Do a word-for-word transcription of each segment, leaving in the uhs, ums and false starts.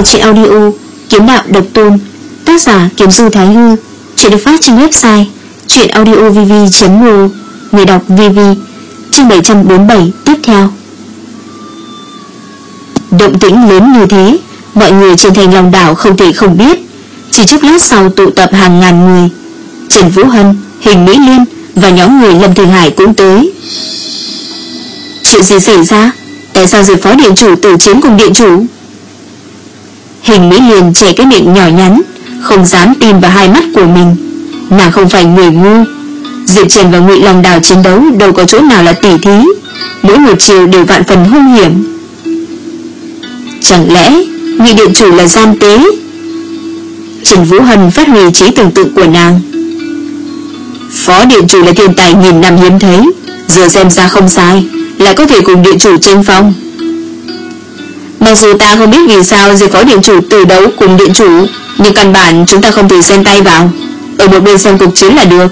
truyện audio Kiếm Đạo Độc Tôn, tác giả Kiếm Du Thái Hư. Chuyện được phát trên website truyện audio v v chấm r o, người đọc vê vê. Chương bảy trăm bốn mươi bảy tiếp theo. Động tĩnh lớn như thế, mọi người trên thành Long Đảo không thể không biết. Chỉ chốc lát sau tụ tập hàng ngàn người. Trần Vũ Hân, Hình Mỹ Liên và nhóm người Lâm Thường Hải cũng tới. Chuyện gì xảy ra? Tại sao Diệp phó điện chủ tử chiến cùng điện chủ? Hình Mỹ Liên che cái miệng nhỏ nhắn, không dám tin vào hai mắt của mình. Nàng không phải người ngu. Diệp Trần và Ngụy Long Đào chiến đấu đâu có chỗ nào là tỉ thí, mỗi một chiều đều vạn phần hung hiểm. Chẳng lẽ Ngụy điện chủ là gian tế? Trần Vũ Hân phát huy trí tưởng tượng của nàng. Phó điện chủ là thiên tài nghìn năm hiếm thấy, giờ xem ra không sai, lại có thể cùng điện chủ tranh phong. Mặc dù ta không biết vì sao Diệp phó điện chủ từ đấu cùng điện chủ, nhưng căn bản chúng ta không thể xen tay vào, ở một bên xem cuộc chiến là được.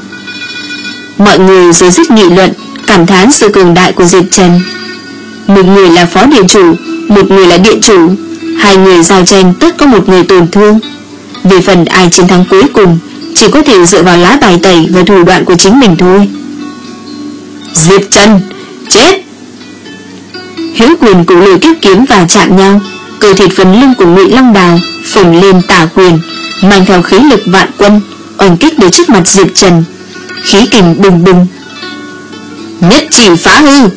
Mọi người rồi dứt nghị luận, cảm thán sự cường đại của Diệp Trần. Một người là phó điện chủ, một người là điện chủ, hai người giao tranh tất có một người tổn thương. Về phần ai chiến thắng cuối cùng, chỉ có thể dựa vào lá bài tẩy và thủ đoạn của chính mình thôi. Diệp Trần, chết! Hiếu quyền cùng lôi kiếp kiếm và chạm nhau, cơ thịt phần lưng của Ngụy Long Đào phồng lên tả quyền, mang theo khí lực vạn quân, oanh kích đến trước mặt Diệp Trần. Khí kình bùng bùng, nhất chỉ phá hư.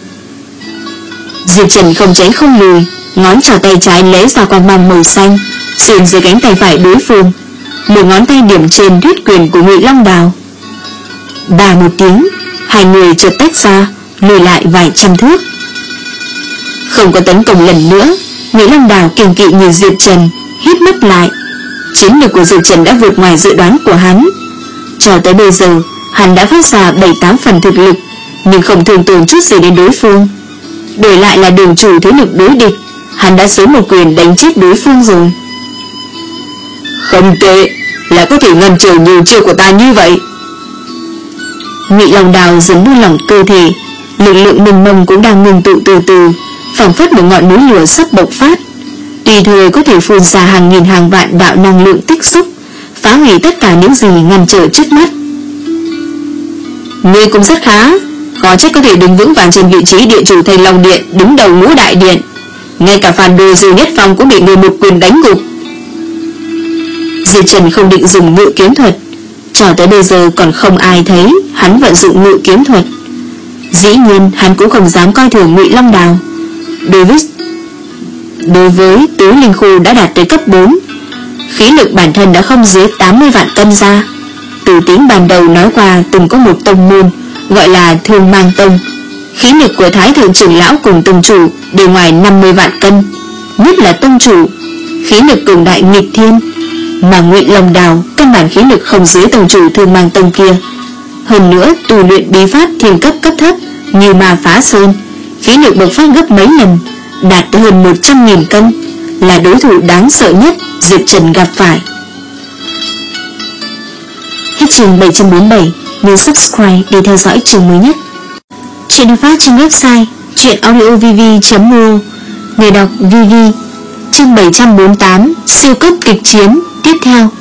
Diệp Trần không tránh không lùi, ngón trỏ tay trái lấy ra quang mang màu xanh xuyên dưới cánh tay phải đối phương, một ngón tay điểm trên huyết quyền của Ngụy Long Đào. Bà một tiếng, hai người chợt tách ra, lùi lại vài trăm thước. Không có tấn công lần nữa, Ngụy Long Đào kiêng kỵ nhìn Diệp Trần, hít mắt lại. Chiến lược của Diệp Trần đã vượt ngoài dự đoán của hắn. Cho tới bây giờ, hắn đã phát ra bảy tám phần thực lực, nhưng không thương tổn chút gì đến đối phương. Đổi lại là đường chủ thế lực đối địch, hắn đã sớm một quyền đánh chết đối phương rồi. Không tệ, lại có thể ngăn trở nhiều chiêu của ta như vậy. Ngụy Long Đào dần buông lỏng cơ thể, lực lượng mênh mông cũng đang ngừng tụ từ từ, phảng phất một ngọn núi lửa sắp bộc phát, tùy thời có thể phun ra hàng nghìn hàng vạn đạo năng lượng tích xúc, phá hủy tất cả những gì ngăn trở trước mắt. Ngươi cũng rất khá, khó trách có thể đứng vững vàng trên vị trí điện chủ Thanh Long Điện, đứng đầu ngũ đại điện. Ngay cả phản đồ Dư Nhất Phong cũng bị người một quyền đánh gục. Diệp Trần không định dùng ngự kiếm thuật, cho tới bây giờ còn không ai thấy hắn vận dụng ngự kiếm thuật. Dĩ nhiên hắn cũng không dám coi thường Ngụy Long Đào. Đối với Đối với tứ linh khu đã đạt tới cấp bốn, khí lực bản thân đã không dưới tám mươi vạn cân ra. Từ tiếng ban đầu nói qua từng có một tông môn gọi là Thương Mang Tông, khí lực của Thái Thượng trưởng lão cùng tông chủ đều ngoài năm mươi vạn cân, nhất là tông chủ, khí lực cường đại nghịch thiên, mà Ngụy Long Đào căn bản khí lực không dưới tông chủ Thương Mang Tông kia. Hơn nữa tu luyện bí pháp thiên cấp cấp thấp như Ma Phá Sơn, khí lực bộc phát gấp mấy lần, đạt tới hơn một trăm nghìn cân, là đối thủ đáng sợ nhất Diệp Trần gặp phải. Hết chương bảy trăm bốn mươi bảy, nhớ subscribe để theo dõi chương mới nhất. Chuyện được phát trên website truyện audio v v chấm r o, người đọc vê vê. Chương bảy trăm bốn mươi tám, siêu cấp kịch chiến tiếp theo.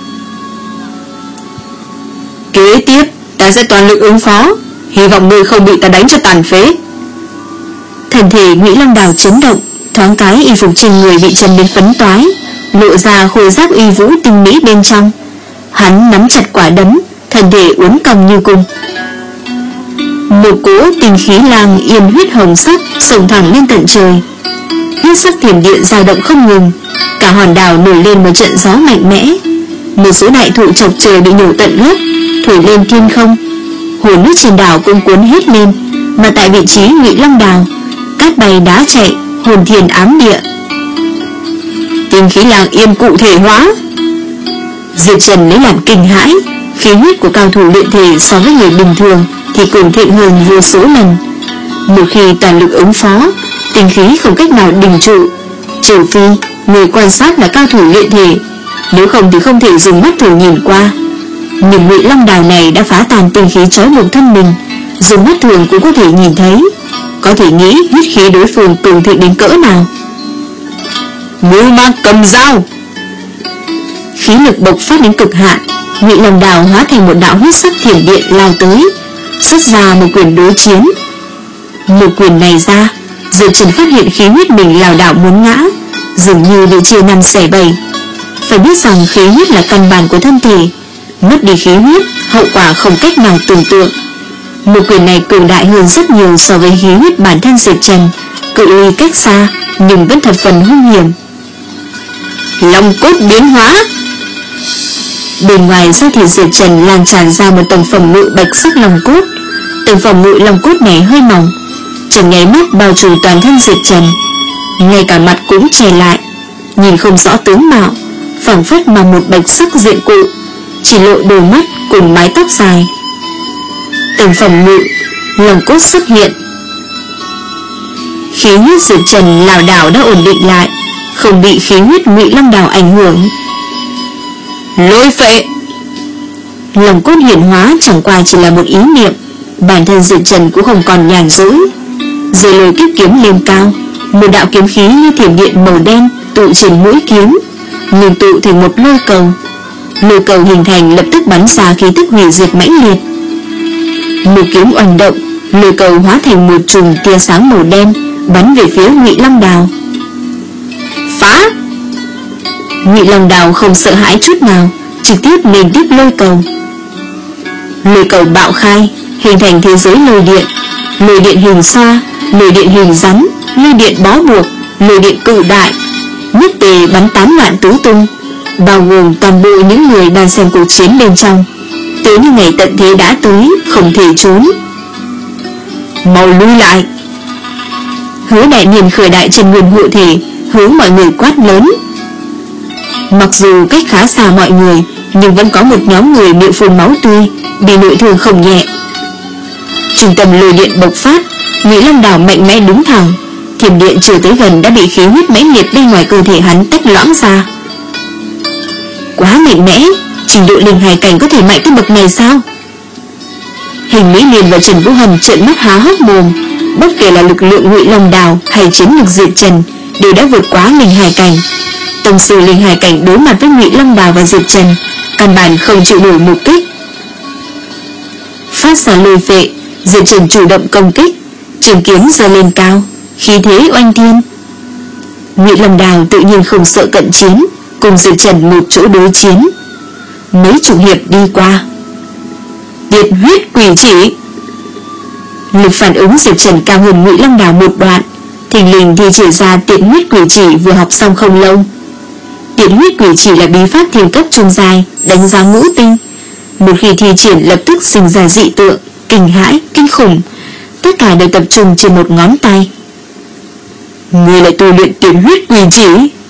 Kế tiếp ta sẽ toàn lực ứng phó, hy vọng ngươi không bị ta đánh cho tàn phế. Thân thể Ngụy Long Đào chấn động, thoáng cái y phục trên người bị chấn đến phấn toái, lộ ra khôi giáp uy vũ tinh mỹ bên trong. Hắn nắm chặt quả đấm, thân thể uốn cong như cung. Một cỗ tinh khí lang yên huyết hồng sắc xông thẳng lên tận trời, huyết sắc thiểm điện dao động không ngừng, cả hòn đảo nổi lên một trận gió mạnh mẽ. Một số đại thụ chọc trời bị nhổ tận gốc, thổi lên thiên không. Hồ nước trên đảo cũng cuốn hết lên, mà tại vị trí Ngụy Long Đào, cát bay đá chạy, hồn thiên ám địa. Tinh khí lang yên cụ thể hóa. Diệp Trần lấy làm kinh hãi, khí huyết của cao thủ luyện thể so với người bình thường thì cường thịnh hơn vô số lần. Một khi toàn lực ứng phó, tinh khí không cách nào đình trụ, trừ phi người quan sát là cao thủ luyện thể, nếu không thì không thể dùng mắt thường nhìn qua. Nhưng Ngụy Long Đào này đã phá tan tinh khí trói buộc thân mình, dùng mắt thường cũng có thể nhìn thấy, có thể nghĩ huyết khí đối phương cường thịnh đến cỡ nào. Ngưu Ma cầm dao. Khí lực bộc phát đến cực hạn, Ngụy Long Đào hóa thành một đạo huyết sắc thiểm điện lao tới, xuất ra một quyền đối chiến. Một quyền này ra, Diệp Trần phát hiện khí huyết mình lảo đảo muốn ngã, dường như bị chia năm xẻ bảy. Phải biết rằng khí huyết là căn bản của thân thể, mất đi khí huyết, hậu quả không cách nào tưởng tượng. Một quyền này cường đại hơn rất nhiều so với khí huyết bản thân Diệp Trần, cự ly cách xa nhưng vẫn thập phần hung hiểm. Long cốt biến hóa. Bên ngoài da thịt Diệp Trần lan tràn ra một tầng phòng ngự bạch sắc long cốt. Tầng phòng ngự long cốt này hơi mỏng, trong nháy mắt bao trùm toàn thân Diệp Trần, ngay cả mặt cũng che lại, nhìn không rõ tướng mạo, phảng phất mà một bạch sắc diện cụ, chỉ lộ đôi mắt cùng mái tóc dài. Tầng phòng ngự long cốt xuất hiện, khí huyết Diệp Trần lảo đảo đã ổn định lại, không bị khí huyết Ngụy Long Đào ảnh hưởng. Lôi phệ. Long cốt hiển hóa chẳng qua chỉ là một ý niệm, bản thân Diệp Trần cũng không còn nhàn rỗi. Rồi lôi kiếp kiếm lên cao, một đạo kiếm khí như thiểm điện màu đen tụ trên mũi kiếm, ngưng tụ thành một lôi cầu. Lôi cầu hình thành lập tức bắn ra khí tức hủy diệt mãnh liệt. Một kiếm oanh động, lôi cầu hóa thành một chùm tia sáng màu đen bắn về phía Ngụy Long Đào. Phá! Ngụy Long Đào không sợ hãi chút nào, trực tiếp nên tiếp lôi cầu. Lôi cầu bạo khai, hình thành thế giới lôi điện, lôi điện hình xoa, lôi điện hình rắn, lôi điện bó buộc, lôi điện cự đại, nhất tề bắn tán loạn tứ tung, bao gồm toàn bộ những người đang xem cuộc chiến bên trong. Tới như ngày tận thế đã tới, không thể trốn. Mau lui lại! Hứa Đại Niên khởi đại chân nguyên hộ thể, hướng mọi người quát lớn. Mặc dù cách khá xa mọi người, nhưng vẫn có một nhóm người miệng phun máu tươi, bị nội thương không nhẹ. Trung tâm lôi điện bộc phát, Ngụy Long Đào mạnh mẽ đứng thẳng, thiểm điện chưa tới gần đã bị khí huyết mãnh liệt bên ngoài cơ thể hắn tách loãng ra. Quá mạnh mẽ, trình độ linh hải cảnh có thể mạnh tới bậc này sao? Hình Mỹ Liên và Trần Vũ Hân trợn mắt há hốc mồm, bất kể là lực lượng Ngụy Long Đào hay chiến lực Diệp Trần đều đã vượt quá linh hải cảnh. Tông sư linh hải cảnh đối mặt với Ngụy Long Đào và Diệp Trần, căn bản không chịu nổi một kích. Phát ra lôi phệ, Diệp Trần chủ động công kích, trường kiếm giơ lên cao, khí thế oanh thiên. Ngụy Long Đào tự nhiên không sợ cận chiến, cùng Diệp Trần một chỗ đối chiến. Mấy chục hiệp đi qua, Tiệt huyết quỷ chỉ. Lực phản ứng Diệp Trần cao hơn Ngụy Long Đào một đoạn, thình lình thì chỉ ra tiệt huyết quỷ chỉ vừa học xong không lâu. Tiệt huyết quỷ chỉ là bí pháp thiên cấp trung dài, đánh giá ngũ tinh. Một khi thi triển lập tức sinh ra dị tượng, kinh hãi, kinh khủng, tất cả đều tập trung trên một ngón tay. Người lại tu luyện tiệt huyết quỷ chỉ?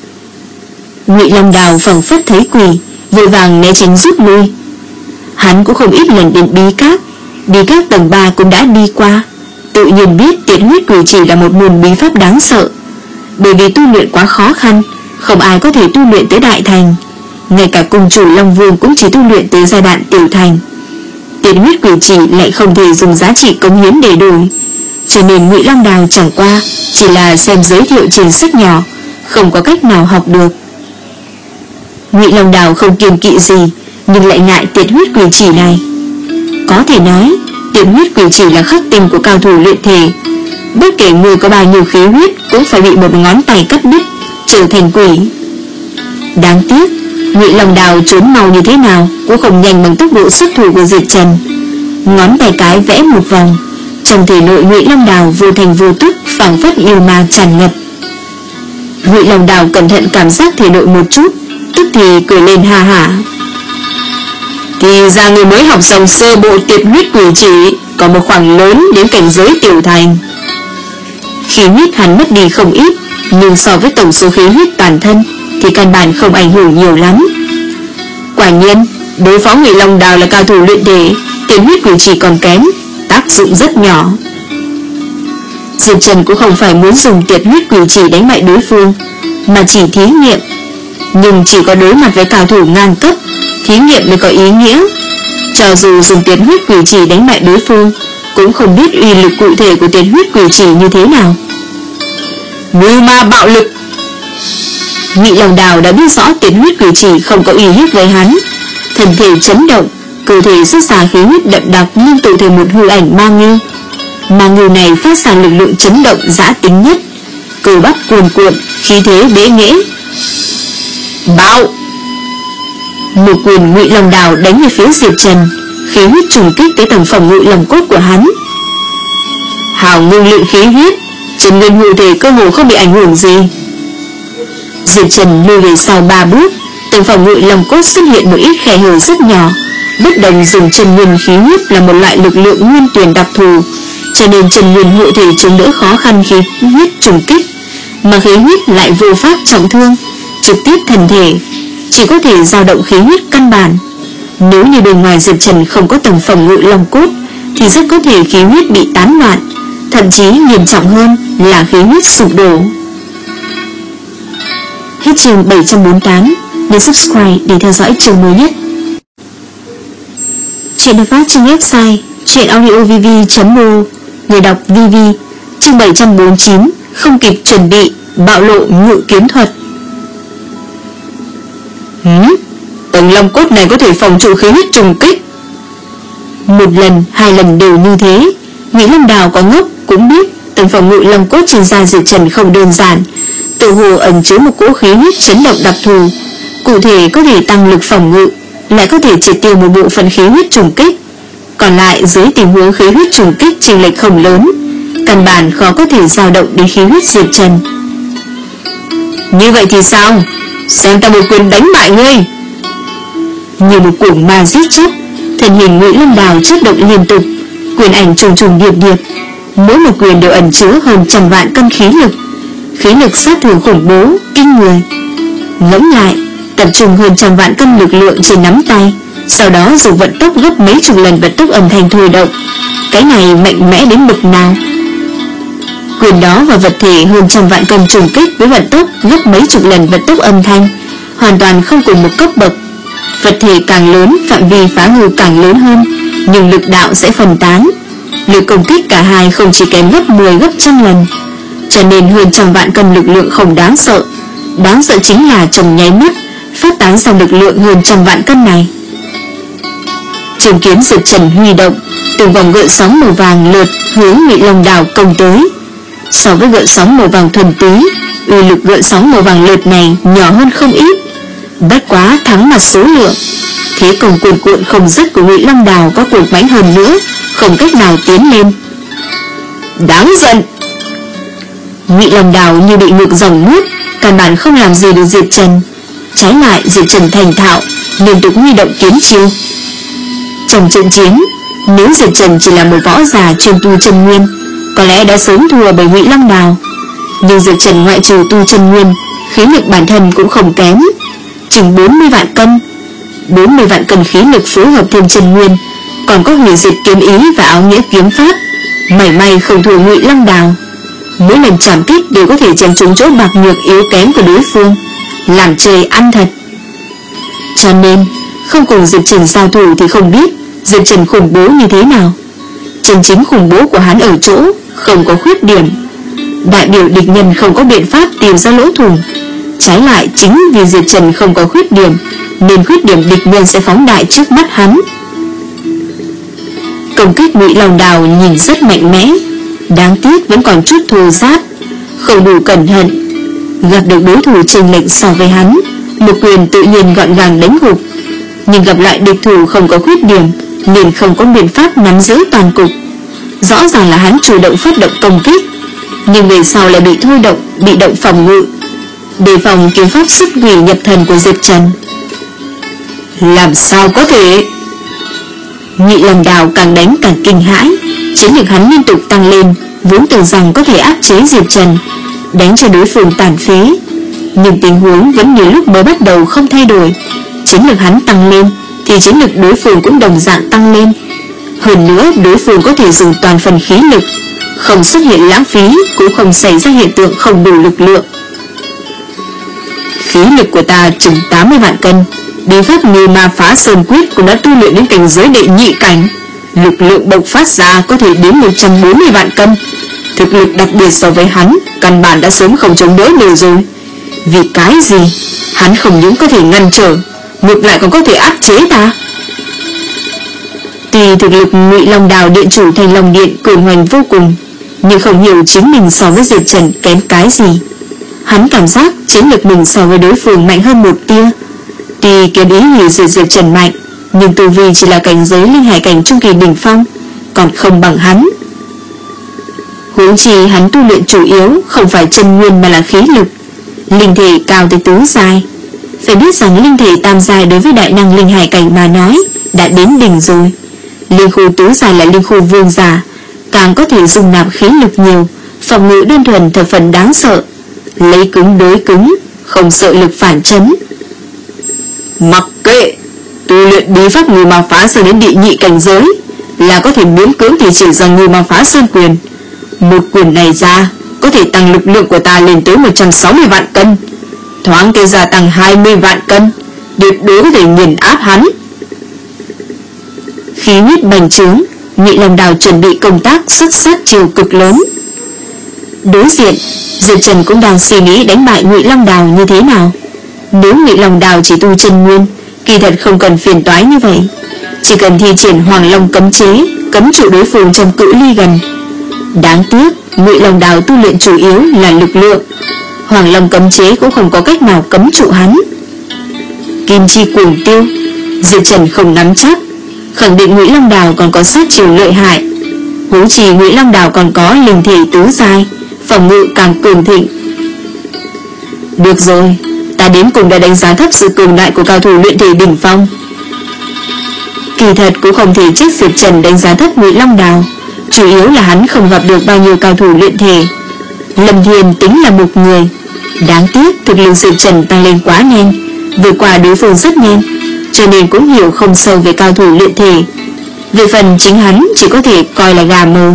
Ngụy Long Đào phảng phất thấy quỷ, vội vàng né tránh rút lui. Hắn cũng không ít lần đến bí các, bí các tầng ba cũng đã đi qua, tự nhiên biết tiệt huyết quỷ chỉ là một môn bí pháp đáng sợ. Bởi vì tu luyện quá khó khăn, không ai có thể tu luyện tới đại thành, ngay cả cung chủ Long Vương cũng chỉ tu luyện tới giai đoạn tiểu thành. Tiệt huyết quỷ chỉ lại không thể dùng giá trị cống hiến để đổi, cho nên Ngụy Long Đào chẳng qua chỉ là xem giới thiệu trên sách nhỏ, không có cách nào học được. Ngụy Long Đào không kiêng kỵ gì, nhưng lại ngại tiệt huyết quỷ chỉ này. Có thể nói, tiệt huyết quỷ chỉ là khắc tinh của cao thủ luyện thể, bất kể người có bao nhiêu khí huyết cũng phải bị một ngón tay cắt đứt, trở thành quỷ. Đáng tiếc, Ngụy Long Đào trốn mau như thế nào cũng không nhanh bằng tốc độ xuất thủ của Diệp Trần. Ngón tay cái vẽ một vòng, trong thể nội Ngụy Long Đào vô thành vô tức, phảng phất yêu ma tràn ngập. Ngụy Long Đào cẩn thận cảm giác thể nội một chút, tức thì cười lên ha hả. Thì ra người mới học xong sơ bộ tiệt huyết quỷ chỉ, có một khoảng lớn đến cảnh giới tiểu thành. Khí huyết hắn mất đi không ít, nhưng so với tổng số khí huyết toàn thân thì căn bản không ảnh hưởng nhiều lắm. Quả nhiên, đối phó Ngụy Long Đào là cao thủ luyện thể, tiệt huyết quỷ chỉ còn kém, tác dụng rất nhỏ. Diệp Trần cũng không phải muốn dùng tiệt huyết quỷ chỉ đánh bại đối phương, mà chỉ thí nghiệm. Nhưng chỉ có đối mặt với cao thủ ngang cấp, thí nghiệm mới có ý nghĩa. Cho dù dùng tiệt huyết quỷ chỉ đánh bại đối phương, cũng không biết uy lực cụ thể của tiệt huyết quỷ chỉ như thế nào. Ngưu Ma bạo lực. Ngụy Long Đào đã biết rõ tiệt huyết quỷ chỉ không có uy hiếp với hắn, thân thể chấn động, cơ thể xuất ra khí huyết đậm đặc ngưng tụ thành một hư ảnh ma ngưu. Ma ngưu này phát ra lực lượng chấn động dã tính nhất, cơ bắp cuồn cuộn, khí thế bế nghễ. Bạo! Một quyền Ngụy Long Đào đánh về phía Diệp Trần, khí huyết trùng kích tới tầng phòng ngự lòng cốt của hắn. Hào ngưng luyện khí huyết, Trần Nguyên hộ thể cơ hồ không bị ảnh hưởng gì. Diệp Trần lùi về sau ba bước, tầng phòng ngự lòng cốt xuất hiện một ít khe hở rất nhỏ. Bất đồng dùng Trần Nguyên khí huyết là một loại lực lượng nguyên tuyển đặc thù, cho nên Trần Nguyên hộ thể chống đỡ khó khăn khí huyết trùng kích, mà khí huyết lại vô pháp trọng thương, trực tiếp thần thể, chỉ có thể dao động khí huyết căn bản. Nếu như bên ngoài Diệp Trần không có tầng phòng ngự lòng cốt thì rất có thể khí huyết bị tán loạn, thậm chí nghiêm trọng hơn là khí huyết sụp đổ. Hết chương bảy trăm bốn mươi tám. Nhớ subscribe để theo dõi chương mới nhất. Chuyện được phát trên website truyệnaudiovv chấm o. Người đọc vê vê. Chương bảy trăm bốn mươi chín. Không kịp chuẩn bị, bạo lộ ngự kiếm thuật. Hứ? Tầng long cốt này có thể phòng trụ khí huyết trùng kích. Một lần, hai lần đều như thế. Ngụy Long Đào có ngốc cũng biết tầng phòng ngự long cốt trên da Diệp Trần không đơn giản, tự hồ ẩn chứa một cỗ khí huyết chấn động đặc thù, cụ thể có thể tăng lực phòng ngự, lại có thể triệt tiêu một bộ phận khí huyết trùng kích. Còn lại dưới tình huống khí huyết trùng kích chênh lệch không lớn, căn bản khó có thể dao động đến khí huyết Diệp Trần. Như vậy thì sao? Xem ta một quyền đánh bại ngươi. Như một cuồng ma giết chóc, thân hình Ngụy Long Đào chớp động liên tục, quyền ảnh trùng trùng điệp điệp, mỗi một quyền đều ẩn chứa hơn trăm vạn cân khí lực, khí lực sát thương khủng bố, kinh người. Ngẫm lại, tập trung hơn trăm vạn cân lực lượng trên nắm tay, sau đó dùng vận tốc gấp mấy chục lần vận tốc âm thanh thôi động, cái này mạnh mẽ đến bậc nào? Quyền đó và vật thể hơn trăm vạn cân trùng kích với vận tốc gấp mấy chục lần vận tốc âm thanh, hoàn toàn không cùng một cấp bậc. Vật thể càng lớn, phạm vi phá hư càng lớn hơn, nhưng lực đạo sẽ phân tán. Lực công kích cả hai không chỉ kém gấp mười gấp trăm lần, cho nên hơn trăm vạn cân lực lượng không đáng sợ. Đáng sợ chính là trong nháy mắt phát tán ra lực lượng hơn trăm vạn cân này. Trường kiếm Diệp Trần huy động, từng vòng gợn sóng màu vàng lượt hướng Ngụy Long Đào công tới. So với gợn sóng màu vàng thuần túy, uy lực gợn sóng màu vàng lượt này nhỏ hơn không ít. Bất quá thắng mặt số lượng, thế công cuồn cuộn không dứt của Ngụy Long Đào có cuồng mãnh hơn nữa, không cách nào tiến lên. Đáng giận! Ngụy Long Đào như bị ngược dòng nước, căn bản không làm gì được Diệp Trần. Trái lại Diệp Trần thành thạo, liên tục huy động kiếm chiêu. Trong trận chiến, nếu Diệp Trần chỉ là một võ giả chuyên tu chân nguyên, có lẽ đã sớm thua bởi Ngụy Long Đào. Nhưng Diệp Trần ngoại trừ tu chân nguyên, khí lực bản thân cũng không kém, chừng bốn mươi vạn cân. bốn mươi vạn cân khí lực phối hợp thêm chân nguyên, còn có hủy diệt kiếm ý và áo nghĩa kiếm pháp, mảy may không thua Ngụy Long Đào. Mỗi lần chạm kích đều có thể chém trúng chỗ bạc nhược yếu kém của đối phương, làm chơi ăn thật. Cho nên không cùng Diệp Trần giao thủ thì không biết Diệp Trần khủng bố như thế nào. Chân chính khủng bố của hắn ở chỗ không có khuyết điểm, đại biểu địch nhân không có biện pháp tìm ra lỗ thủng. Trái lại chính vì Diệp Trần không có khuyết điểm, nên khuyết điểm địch nhân sẽ phóng đại trước mắt hắn. Công kích Ngụy Long Đào nhìn rất mạnh mẽ, đáng tiếc vẫn còn chút thô ráp, không đủ cẩn thận, gặp được đối thủ chênh lệch so với hắn, một quyền tự nhiên gọn gàng đánh gục. Nhưng gặp lại địch thủ không có khuyết điểm, nên không có biện pháp nắm giữ toàn cục. Rõ ràng là hắn chủ động phát động công kích, nhưng về sau lại bị thôi động, bị động phòng ngự, đề phòng kiếm pháp xuất quỷ nhập thần của Diệp Trần. Làm sao có thể? Ngụy Long Đào càng đánh càng kinh hãi, chiến lược hắn liên tục tăng lên, vốn tưởng rằng có thể áp chế Diệp Trần, đánh cho đối phương tàn phế. Nhưng tình huống vẫn như lúc mới bắt đầu không thay đổi, chiến lược hắn tăng lên thì chiến lược đối phương cũng đồng dạng tăng lên. Hơn nữa đối phương có thể dùng toàn phần khí lực, không xuất hiện lãng phí, cũng không xảy ra hiện tượng không đủ lực lượng. Khí lực của ta chừng tám mươi vạn cân, bí pháp Như Ma Phá Sơn Quyết cũng đã tu luyện đến cảnh giới đệ nhị cảnh, lực lượng bộc phát ra có thể đến một trăm bốn mươi vạn cân. Thực lực đặc biệt so với hắn, căn bản đã sớm không chống đỡ nổi rồi. Vì cái gì? Hắn không những có thể ngăn trở, ngược lại còn có thể áp chế ta. Tuy thực lực Ngụy Long Đào điện chủ Thành Long Điện cường hoành vô cùng, nhưng không hiểu chính mình so với Diệp Trần kém cái gì. Hắn cảm giác chiến lực mình so với đối phương mạnh hơn một tia. Tuy kiếm ý hủy diệt Diệp Trần mạnh, nhưng tu vi chỉ là cảnh giới linh hải cảnh trung kỳ đỉnh phong, còn không bằng hắn. Huống chi hắn tu luyện chủ yếu không phải chân nguyên mà là khí lực, linh thể cao tới tứ giai. Phải biết rằng linh thể tam giai đối với đại năng linh hải cảnh mà nói đã đến đỉnh rồi. Linh khu tứ giai là linh khu vương giả, càng có thể dung nạp khí lực nhiều, phòng ngự đơn thuần thập phần đáng sợ, lấy cứng đối cứng, không sợ lực phản chấn. Mặc kệ, tu luyện bí pháp Ngưu Ma Phá Sơn đến địa nhị cảnh giới là có thể miễn cưỡng thì chỉ ra Ngưu Ma Phá Sơn quyền. Một quyền này ra có thể tăng lực lượng của ta lên tới một trăm sáu mươi vạn cân, thoáng cái gia tăng hai mươi vạn cân, tuyệt đối có thể nghiền áp hắn. Khí huyết bành trướng, Ngụy Long Đào chuẩn bị công tác xuất sát chiều cực lớn. Đối diện, Diệp Trần cũng đang suy nghĩ đánh bại Ngụy Long Đào như thế nào. Nếu Ngụy Long Đào chỉ tu chân nguyên, kỳ thật không cần phiền toái như vậy, chỉ cần thi triển Hoàng Long cấm chế, cấm trụ đối phương trong cự ly gần. Đáng tiếc, Ngụy Long Đào tu luyện chủ yếu là lực lượng, Hoàng Long cấm chế cũng không có cách nào cấm trụ hắn. Kim chi cuồng tiêu, Diệp Trần không nắm chắc, khẳng định Ngụy Long Đào còn có sát chiều lợi hại. Huống chi Ngụy Long Đào còn có linh thể tứ giai, phòng ngự càng cường thịnh. Được rồi, ta đến cùng đã đánh giá thấp sự cường đại của cao thủ luyện thể đỉnh phong. Kỳ thật cũng không thể trách Diệp Trần đánh giá thấp Ngụy Long Đào, chủ yếu là hắn không gặp được bao nhiêu cao thủ luyện thể. Lâm Thiên tính là một người, đáng tiếc thực lực Diệp Trần tăng lên quá nhanh, vượt qua đối phương rất nhanh, cho nên cũng hiểu không sâu về cao thủ luyện thể. Về phần chính hắn chỉ có thể coi là gà mờ.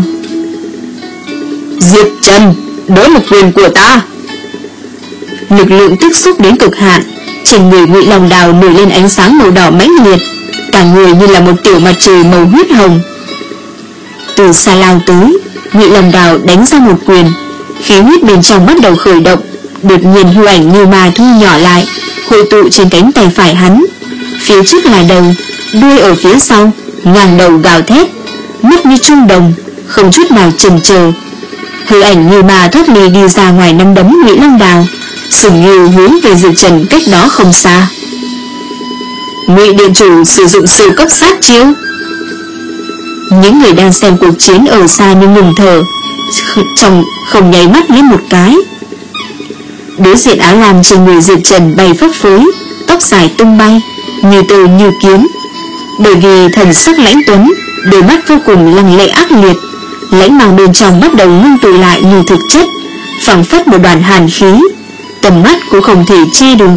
Diệp Trần, đỡ một quyền của ta. Lực lượng tích xúc đến cực hạn, trên người Ngụy Long Đào nổi lên ánh sáng màu đỏ mãnh liệt, cả người như là một tiểu mặt trời màu huyết hồng. Từ xa lao tới, Ngụy Long Đào đánh ra một quyền, khí huyết bên trong bắt đầu khởi động, đột nhiên hư ảnh như ma thu nhỏ lại, hội tụ trên cánh tay phải hắn. Phía trước là đầu, đuôi ở phía sau, ngang đầu gào thét, mắt như trung đồng, không chút nào chần chờ. Hư ảnh như ma thoát ly đi ra ngoài nắm đấm Ngụy Long Đào, sừng như hướng về Diệp Trần cách đó không xa. Ngụy điện chủ sử dụng siêu cấp sát chiêu. Những người đang xem cuộc chiến ở xa như ngừng thở, trong không nháy mắt lấy một cái. Đối diện áo lam trên người Diệp Trần bay phấp phới, tóc dài tung bay, như tơ như kiếm. Bởi vì thần sắc lãnh tuấn, đôi mắt vô cùng lăng lệ ác liệt, lãnh mang bên trong bắt đầu ngưng tụ lại như thực chất, phảng phất một đoàn hàn khí, tầm mắt cũng không thể che được.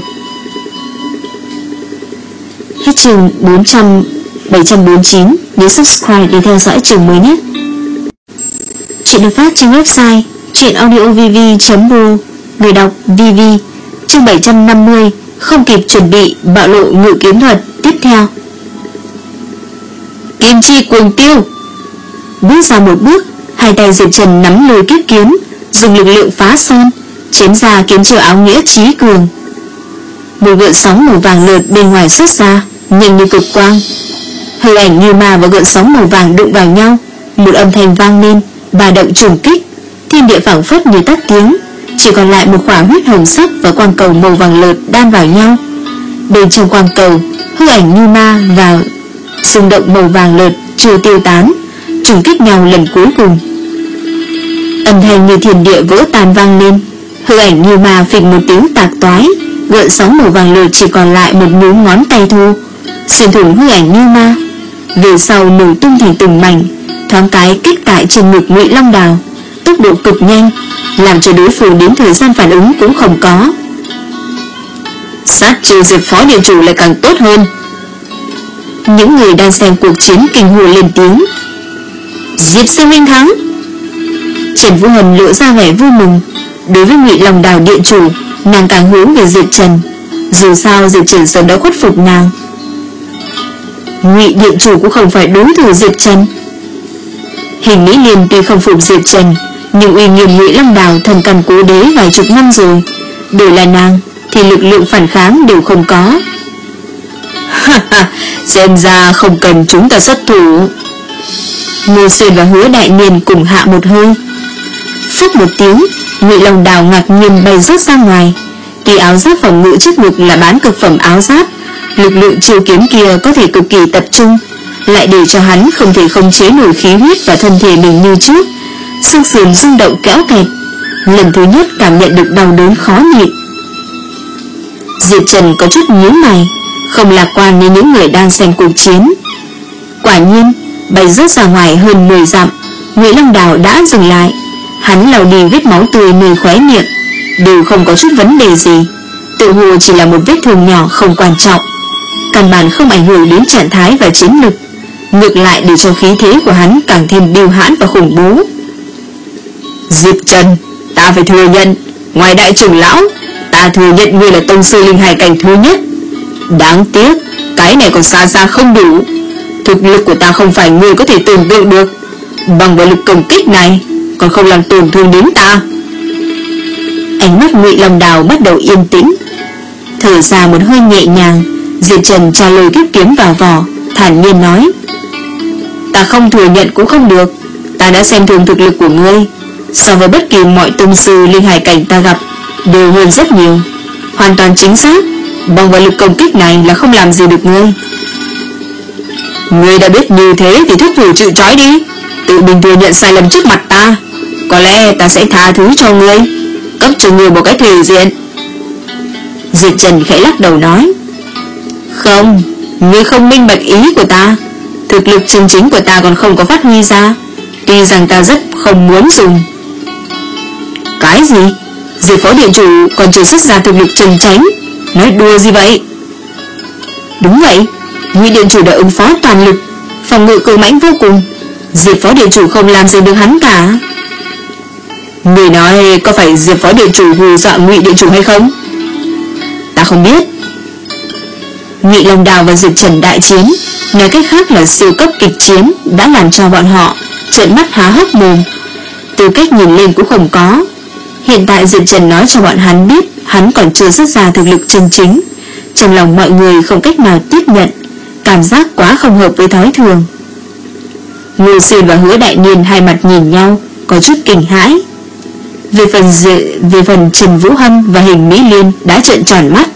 Hết chương bốn trăm bảy trăm bốn mươi chín, nhớ subscribe để theo dõi chương mới nhất. Chuyện được phát trên website truyệnaudiovv chấm ro, người đọc vê vê. Chương bảy trăm năm mươi, không kịp chuẩn bị, bạo lộ ngự kiếm thuật. Tiếp theo, Kim chi cuồng tiêu. bước ra một bước, hai tay Diệp Trần nắm lôi kiếp kiếm, dùng lực lượng phá sơn, chém ra kiếm chiêu áo nghĩa chí cường. Một gợn sóng màu vàng lượt bên ngoài xuất ra, nhanh như cực quang. Hư ảnh như ma và gợn sóng màu vàng đụng vào nhau, một âm thanh vang lên, ba động trùng kích, thiên địa phảng phất như tắt tiếng, chỉ còn lại một khoảng huyết hồng sắc và quang cầu màu vàng lợt đan vào nhau. Bên trong quang cầu, hư ảnh như ma và xung động màu vàng lợt chưa tiêu tán, trùng kích nhau lần cuối cùng. Âm thanh như thiên địa vỡ tan vang lên, hư ảnh như ma phịch một tiếng tạc toái, gợn sóng màu vàng lợt chỉ còn lại một nhúm ngón tay thu, xuyên thủng hư ảnh như ma, về sau nổ tung thành từng mảnh, thoáng cái kích tại trên ngực Ngụy Long Đào, tốc độ cực nhanh, làm cho đối phương đến thời gian phản ứng cũng không có. Sát chiêu Diệp phó điện chủ lại càng tốt hơn. Những người đang xem cuộc chiến kinh hô lên tiếng. Diệp sư huynh thắng. Trần Vũ Hân lộ ra vẻ vui mừng. Đối với Ngụy Long Đào điện chủ, nàng càng hướng về Diệp Trần, dù sao Diệp Trần sớm đã khuất phục nàng. Ngụy điện chủ cũng không phải đối thủ Diệp Trần. Hình Mỹ Liên tuy không phục Diệp Trần, nhưng uy nghiêm Ngụy Long Đào thần căn cố đế vài chục năm rồi, Đều là nàng thì lực lượng phản kháng đều không có. Xem ra không cần chúng ta xuất thủ. Ngô Xuyên và Hứa Đại Niên cùng hạ một hơi. Phúc một tiếng, Ngụy Long Đào ngạc nhiên bay rớt ra ngoài. Tuy áo giáp phòng ngự trước ngực là bán cực phẩm áo giáp, lực lượng chiêu kiếm kia có thể cực kỳ tập trung, lại để cho hắn không thể khống chế nổi khí huyết và thân thể mình như trước. Xương sườn rung động kéo kẹt, lần thứ nhất cảm nhận được đau đớn khó nhịn. Diệp Trần có chút nhíu mày, không lạc quan như những người đang xem cuộc chiến. Quả nhiên, bay rớt ra ngoài hơn mười dặm, Ngụy Long Đào đã dừng lại. Hắn lau đi vết máu tươi nơi khóe miệng, đều không có chút vấn đề gì, tự hồ chỉ là một vết thương nhỏ không quan trọng, căn bản không ảnh hưởng đến trạng thái và chiến lực, ngược lại để cho khí thế của hắn càng thêm biêu hãn và khủng bố. Diệp Trần, ta phải thừa nhận, ngoài đại trưởng lão, ta thừa nhận ngươi là tông sư linh hải cảnh thứ nhất. Đáng tiếc, cái này còn xa xa không đủ. Thực lực của ta không phải ngươi có thể tưởng tượng được. Bằng với lực công kích này, còn không làm tổn thương đến ta. Ánh mắt Ngụy Long Đào bắt đầu yên tĩnh, thở ra một hơi nhẹ nhàng. Diệp Trần tra lôi kiếp kiếm vào vỏ, thản nhiên nói: Ta không thừa nhận cũng không được. Ta đã xem thường thực lực của ngươi, so với bất kỳ mọi tông sư linh hải cảnh ta gặp đều hơn rất nhiều. Hoàn toàn chính xác, bằng vào lực công kích này là không làm gì được ngươi. Ngươi đã biết như thế thì thúc thủ chịu trói đi, tự mình thừa nhận sai lầm trước mặt ta. Có lẽ ta sẽ tha thứ cho ngươi, cấp cho ngươi một cái thể diện. Diệp Trần khẽ lắc đầu nói: Không, ngươi không minh bạch ý của ta. Thực lực chân chính của ta còn không có phát huy ra, tuy rằng ta rất không muốn dùng. Cái gì? Diệp phó điện chủ còn chưa xuất ra thực lực chân chánh, nói đùa gì vậy? Đúng vậy, Ngụy điện chủ đã ứng phó toàn lực, phòng ngự cường mãnh vô cùng, Diệp phó điện chủ không làm gì được hắn cả. Người nói có phải Diệp phó điện chủ hù dọa Ngụy điện chủ hay không? Ta không biết. Ngụy Long Đào và Diệp Trần đại chiến, nói cách khác là siêu cấp kịch chiến, đã làm cho bọn họ trợn mắt há hốc mồm, tư cách nhìn lên cũng không có. Hiện tại Diệp Trần nói cho bọn hắn biết hắn còn chưa xuất ra thực lực chân chính, trong lòng mọi người không cách nào tiếp nhận, cảm giác quá không hợp với thói thường. Ngô Xuyên và Hứa Đại Niên hai mặt nhìn nhau, có chút kinh hãi. Về phần dự, về phần Trần Vũ Hân và Hình Mỹ Liên đã trợn tròn mắt.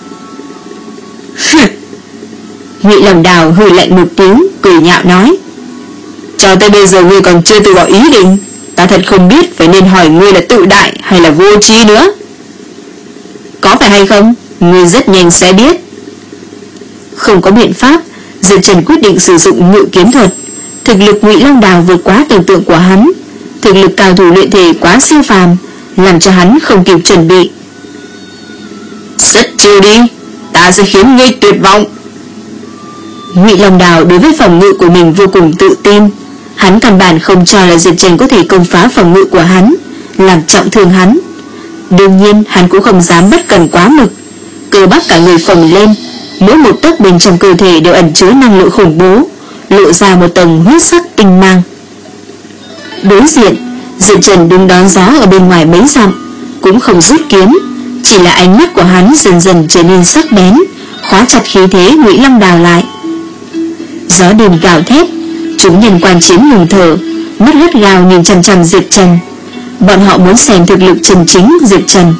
Ngụy Long Đào hừ lạnh một tiếng, cười nhạo nói: Cho tới bây giờ ngươi còn chưa từ bỏ ý định, ta thật không biết phải nên hỏi ngươi là tự đại hay là vô trí nữa. Có phải hay không, ngươi rất nhanh sẽ biết. Không có biện pháp, Diệp Trần quyết định sử dụng ngự kiếm thuật. Thực lực Ngụy Long Đào vượt quá tưởng tượng của hắn, thực lực cao thủ luyện thể quá siêu phàm, làm cho hắn không kịp chuẩn bị. Xuất chiêu đi, ta sẽ khiến ngươi tuyệt vọng. Ngụy Long Đào đối với phòng ngự của mình vô cùng tự tin, hắn căn bản không cho là Diệp Trần có thể công phá phòng ngự của hắn, làm trọng thương hắn. Đương nhiên hắn cũng không dám bất cần quá mực, cơ bắp cả người phồng lên, mỗi một tấc bên trong cơ thể đều ẩn chứa năng lượng khủng bố, lộ ra một tầng huyết sắc tinh mang. Đối diện, Diệp Trần đứng đón gió ở bên ngoài mấy dặm, cũng không rút kiếm, chỉ là ánh mắt của hắn dần dần trở nên sắc bén, khóa chặt khí thế Ngụy Long Đào lại. Gió đêm gào thét, chúng nhân quan chiến ngừng thở, mắt gắt gao nhìn chằm chằm Diệp Trần. Bọn họ muốn xem thực lực chân chính Diệp Trần.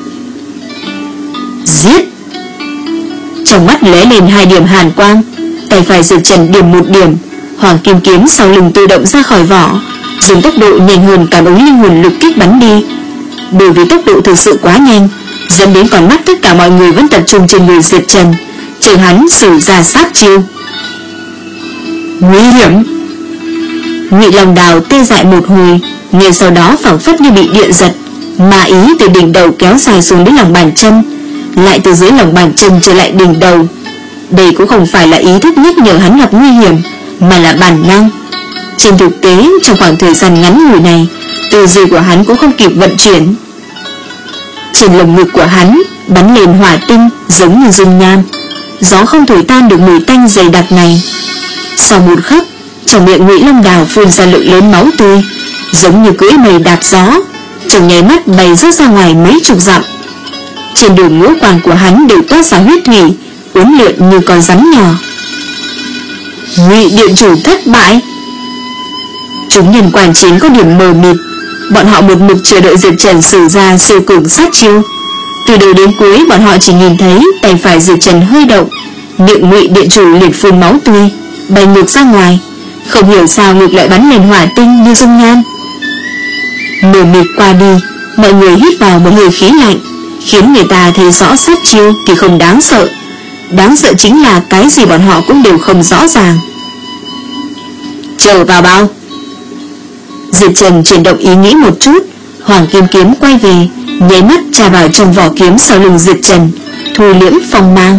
Giết! Trong mắt lóe lên hai điểm hàn quang, tay phải Diệp Trần điểm một điểm, hoàng kim kiếm sau lưng tự động ra khỏi vỏ, dùng tốc độ nhanh hơn cảm ứng linh hồn lực kích bắn đi. Bởi vì tốc độ thực sự quá nhanh, dẫn đến con mắt tất cả mọi người vẫn tập trung trên người Diệp Trần, chờ hắn sử ra sát chiêu. Nguy hiểm! Ngụy Long Đào tê dại một hồi, ngay sau đó phảng phất như bị điện giật, ma ý từ đỉnh đầu kéo dài xuống đến lòng bàn chân, lại từ dưới lòng bàn chân trở lại đỉnh đầu. Đây cũng không phải là ý thức nhắc nhở hắn gặp nguy hiểm, mà là bản năng. Trên thực tế, trong khoảng thời gian ngắn ngủi này, tư duy của hắn cũng không kịp vận chuyển. Trên lồng ngực của hắn bắn lên hỏa tinh giống như dung nham, gió không thổi tan được mùi tanh dày đặc này. Sau một khắc, trong miệng Ngụy Long Đào phun ra lượng lớn máu tươi, giống như cưỡi mây đạp gió, trong nháy mắt bay rớt ra ngoài mấy chục dặm. Trên đường ngũ quan của hắn đều toát ra huyết thủy, uốn lượn như con rắn nhỏ. Ngụy điện chủ thất bại. Chúng nhân quản chiến có điểm mờ mịt. Bọn họ một mực chờ đợi Diệp Trần sử ra siêu cường sát chiêu. Từ đầu đến cuối bọn họ chỉ nhìn thấy tay phải Diệp Trần hơi động, miệng Ngụy điện chủ liền phun máu tươi, bay ngược ra ngoài. Không hiểu sao ngược lại bắn lên hỏa tinh như dung nhan. Mờ mịt qua đi, mọi người hít vào một hơi khí lạnh, khiến người ta thấy rõ sát chiêu thì không đáng sợ. Đáng sợ chính là cái gì bọn họ cũng đều không rõ ràng. Trở vào bao. Diệp Trần chuyển động ý nghĩ một chút, Hoàng Kim Kiếm quay về, nháy mắt tra vào trong vỏ kiếm sau lưng Diệp Trần, thu liễm phong mang.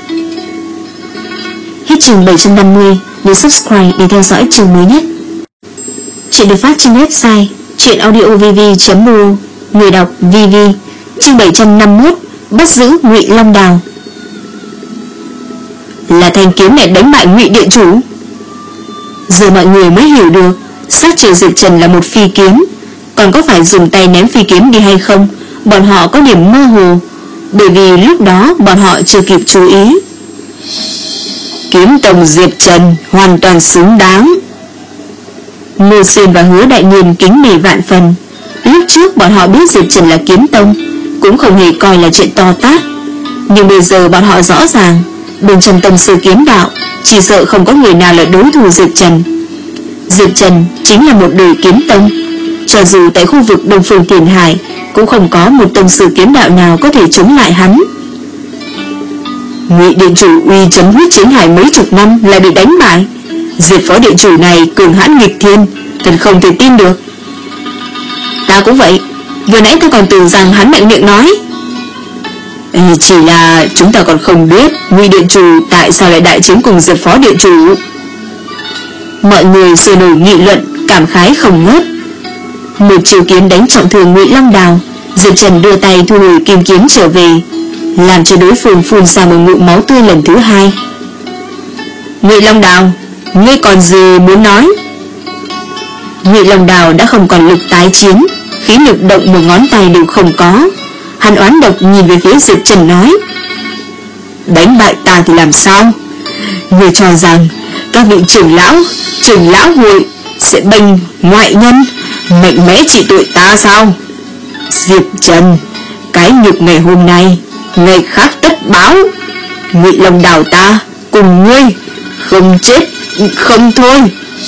Hết chương bảy trăm năm mươi, nhớ subscribe để theo dõi chương mới nhất. Chuyện được phát trên website chuyenaudiovv chấm m u, người đọc vê vê. Chương bảy trăm năm mươi mốt, bắt giữ Ngụy Long Đào. Là thanh kiếm này đánh bại Ngụy điện chủ. Giờ mọi người mới hiểu được sát chiêu Diệp Trần là một phi kiếm, còn có phải dùng tay ném phi kiếm đi hay không, bọn họ có điểm mơ hồ, bởi vì lúc đó bọn họ chưa kịp chú ý. Kiếm tông Diệp Trần hoàn toàn xứng đáng. Ngô Xuyên và Hứa Đại Niên kính nể vạn phần. Lúc trước bọn họ biết Diệp Trần là kiếm tông, cũng không hề coi là chuyện to tát, nhưng bây giờ bọn họ rõ ràng bên trong tông sư kiếm đạo chỉ sợ không có người nào là đối thủ Diệp Trần. Diệp Trần chính là một đời kiếm tông, cho dù tại khu vực Đông Phương Tiền Hải cũng không có một tông sư kiếm đạo nào có thể chống lại hắn. Ngụy điện chủ uy chấn huyết chiến hải mấy chục năm lại bị đánh bại. Diệp phó điện chủ này cường hãn nghịch thiên, thật không thể tin được. Ta cũng vậy, vừa nãy ta còn tưởng rằng hắn mạnh miệng nói. Ừ, chỉ là chúng ta còn không biết Ngụy điện chủ tại sao lại đại chiến cùng Diệp phó điện chủ. Mọi người sôi nổi nghị luận, cảm khái không ngớt. Một chiêu kiếm đánh trọng thương Ngụy Long Đào, Diệp Trần đưa tay thu hồi kim kiếm trở về, làm cho đối phương phun ra một ngụm máu tươi lần thứ hai. Ngụy Long Đào, ngươi còn gì muốn nói? Ngụy Long Đào đã không còn lực tái chiến, khí lực động một ngón tay đều không có. Hắn oán độc nhìn về phía Diệp Trần nói: đánh bại ta thì làm sao? Ngươi cho rằng các vị trưởng lão, trưởng lão hội sẽ bênh ngoại nhân, mạnh mẽ trị tội ta sao? Diệp Trần, cái nhục ngày hôm nay, ngày khác tất báo. Ngụy Long Đào ta cùng ngươi không chết không thôi.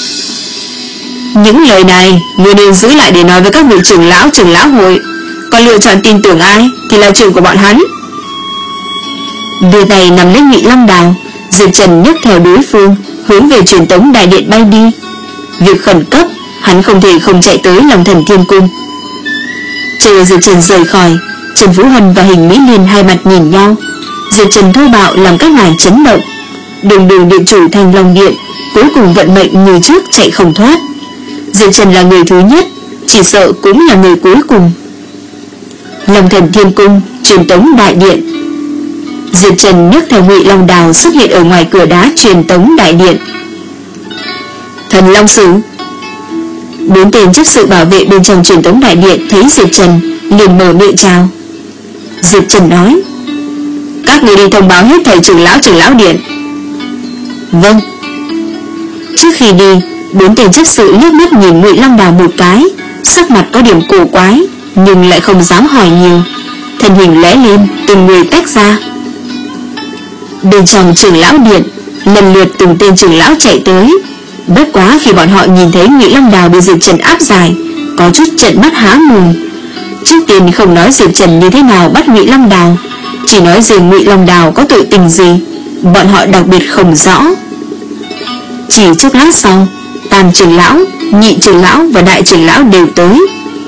Những lời này ngươi nên giữ lại để nói với các vị trưởng lão, trưởng lão hội. Còn lựa chọn tin tưởng ai thì là chuyện của bọn hắn. Đưa tay nắm lấy Ngụy Long Đào, Diệp Trần nhấc theo đối phương hướng về truyền tống đại điện bay đi. Việc khẩn cấp, hắn không thể không chạy tới Long Thần Thiên Cung. Chờ Diệp Trần rời khỏi, Trần Vũ Hân và Hình Mỹ Liên hai mặt nhìn nhau. Diệp Trần thô bạo làm các nàng chấn động. Đường đường điện chủ Thanh Long Điện cuối cùng vận mệnh như trước chạy không thoát. Diệp Trần là người thứ nhất, chỉ sợ cũng là người cuối cùng. Long Thần Thiên Cung, truyền tống đại điện. Diệp Trần nhấc theo Ngụy Long Đào xuất hiện ở ngoài cửa đá truyền tống đại điện. Thần Long Sử. Bốn tên chấp sự bảo vệ bên trong truyền tống đại điện thấy Diệp Trần liền mở miệng chào. Diệp Trần nói: các người đi thông báo hết thầy trưởng lão trưởng lão điện. Vâng. Trước khi đi, bốn tên chấp sự liếc mắt nhìn Ngụy Long Đào một cái, sắc mặt có điểm cổ quái, nhưng lại không dám hỏi nhiều. Thân hình lóe lên, từng người tách ra. Bên trong trưởng lão điện, lần lượt từng tên trưởng lão chạy tới. Bất quá khi bọn họ nhìn thấy Ngụy Long Đào bị Diệp Trần áp giải, có chút trợn mắt há mồm. Trước tiên không nói Diệp Trần như thế nào bắt Ngụy Long Đào, chỉ nói riêng Ngụy Long Đào có tội tình gì, bọn họ đặc biệt không rõ. Chỉ chốc lát sau, tam trưởng lão, nhị trưởng lão và đại trưởng lão đều tới.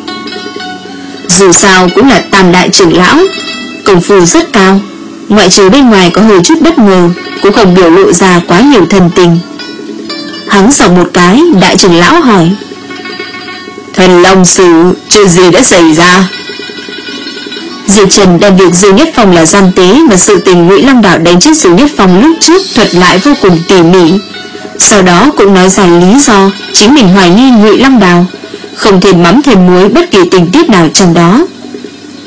Dù sao cũng là tam đại trưởng lão, công phu rất cao, ngoại trừ bên ngoài có hơi chút bất ngờ, cũng không biểu lộ ra quá nhiều thần tình. Hắn sờ một cái, đại trưởng lão hỏi: Thần Long Sử, chuyện gì đã xảy ra? Diệp Trần đem việc Dương Nhất Phong là gian tế và sự tình Ngụy Long Đào đánh chết Dương Nhất Phong lúc trước thuật lại vô cùng tỉ mỉ. Sau đó cũng nói ra lý do chính mình hoài nghi Ngụy Long Đào, không thêm mắm thêm muối bất kỳ tình tiết nào trong đó.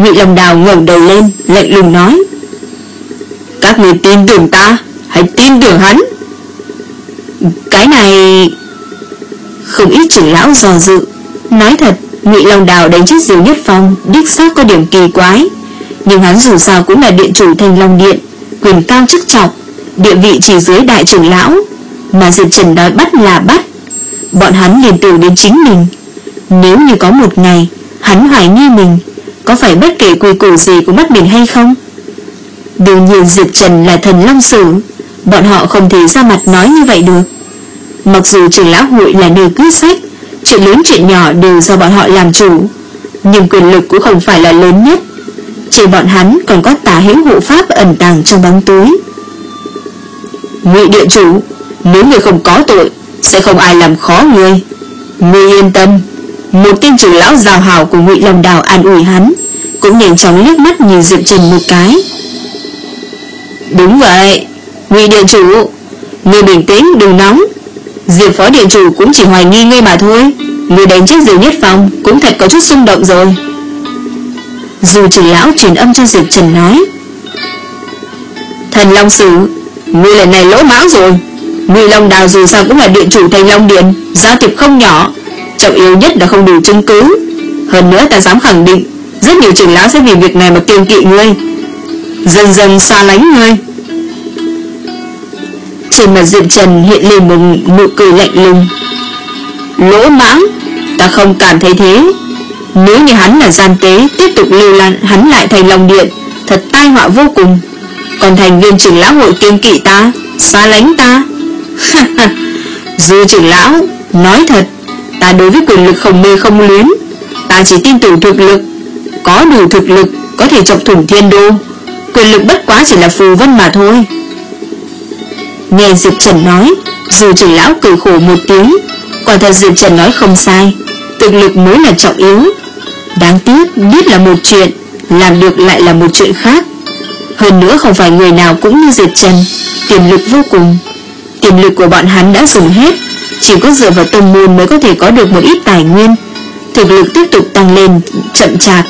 Ngụy Long Đào ngẩng đầu lên, lạnh lùng nói: các người tin tưởng ta hay tin tưởng hắn? Cái này... Không ít trưởng lão dò dự. Nói thật, Ngụy Long Đào đánh chết Diêu Nhất Phong đích xác có điểm kỳ quái, nhưng hắn dù sao cũng là điện chủ Thanh Long Điện, quyền cao chức trọng, địa vị chỉ dưới đại trưởng lão, mà Diệp Trần nói bắt là bắt. Bọn hắn liền tưởng đến chính mình. Nếu như có một ngày hắn hoài nghi mình, có phải bất kể quy củ gì cũng bắt mình hay không? Đương nhiên Diệp Trần là thần long sử, bọn họ không thể ra mặt nói như vậy được. Mặc dù trưởng lão hội là nơi quyết sách, chuyện lớn chuyện nhỏ đều do bọn họ làm chủ, nhưng quyền lực cũng không phải là lớn nhất. Trên bọn hắn còn có Tả Hữu hộ pháp ẩn tàng trong bóng tối. Ngụy điện chủ, nếu người không có tội, sẽ không ai làm khó người. Ngươi yên tâm. Một tên trưởng lão giàu hào của Ngụy Long Đào an ủi hắn, cũng nhanh chóng liếc mắt nhìn Diệp Trần một cái. Đúng vậy, Ngụy điện chủ, ngươi bình tĩnh, đừng nóng. Diệp phó điện chủ cũng chỉ hoài nghi ngươi mà thôi. Ngươi đánh chết Diêu Nhất Phong cũng thật có chút xung động rồi. Dù trưởng lão truyền âm cho Diệp Trần nói: Thần Long Sử, ngươi lần này lỗ mãng rồi. Ngụy Long Đào dù sao cũng là điện chủ Thanh Long Điện, gia tộc không nhỏ, trọng yếu nhất là không đủ chứng cứ. Hơn nữa ta dám khẳng định, rất nhiều trưởng lão sẽ vì việc này mà kiêng kỵ ngươi, dần dần xa lánh ngươi. Trên mặt Diệp Trần hiện lên một nụ cười lạnh lùng. Lỗ mãng? Ta không cảm thấy thế. Nếu như hắn là gian tế, tiếp tục lưu lan hắn lại Thanh Long Điện, thật tai họa vô cùng. Còn thành viên trưởng lão hội kiêng kỵ ta, xa lánh ta. Dư trưởng lão, nói thật, ta đối với quyền lực không mê không luyến. Ta chỉ tin tưởng thực lực. Có đủ thực lực có thể chọc thủng thiên đô. Quyền lực bất quá chỉ là phù vân mà thôi. Nghe Diệp Trần nói, dù trưởng lão cười khổ một tiếng. Quả thật Diệp Trần nói không sai, thực lực mới là trọng yếu. Đáng tiếc biết là một chuyện, làm được lại là một chuyện khác. Hơn nữa không phải người nào cũng như Diệp Trần, tiềm lực vô cùng. Tiềm lực của bọn hắn đã dùng hết, chỉ có dựa vào tông môn mới có thể có được một ít tài nguyên. Thực lực tiếp tục tăng lên chậm chạp.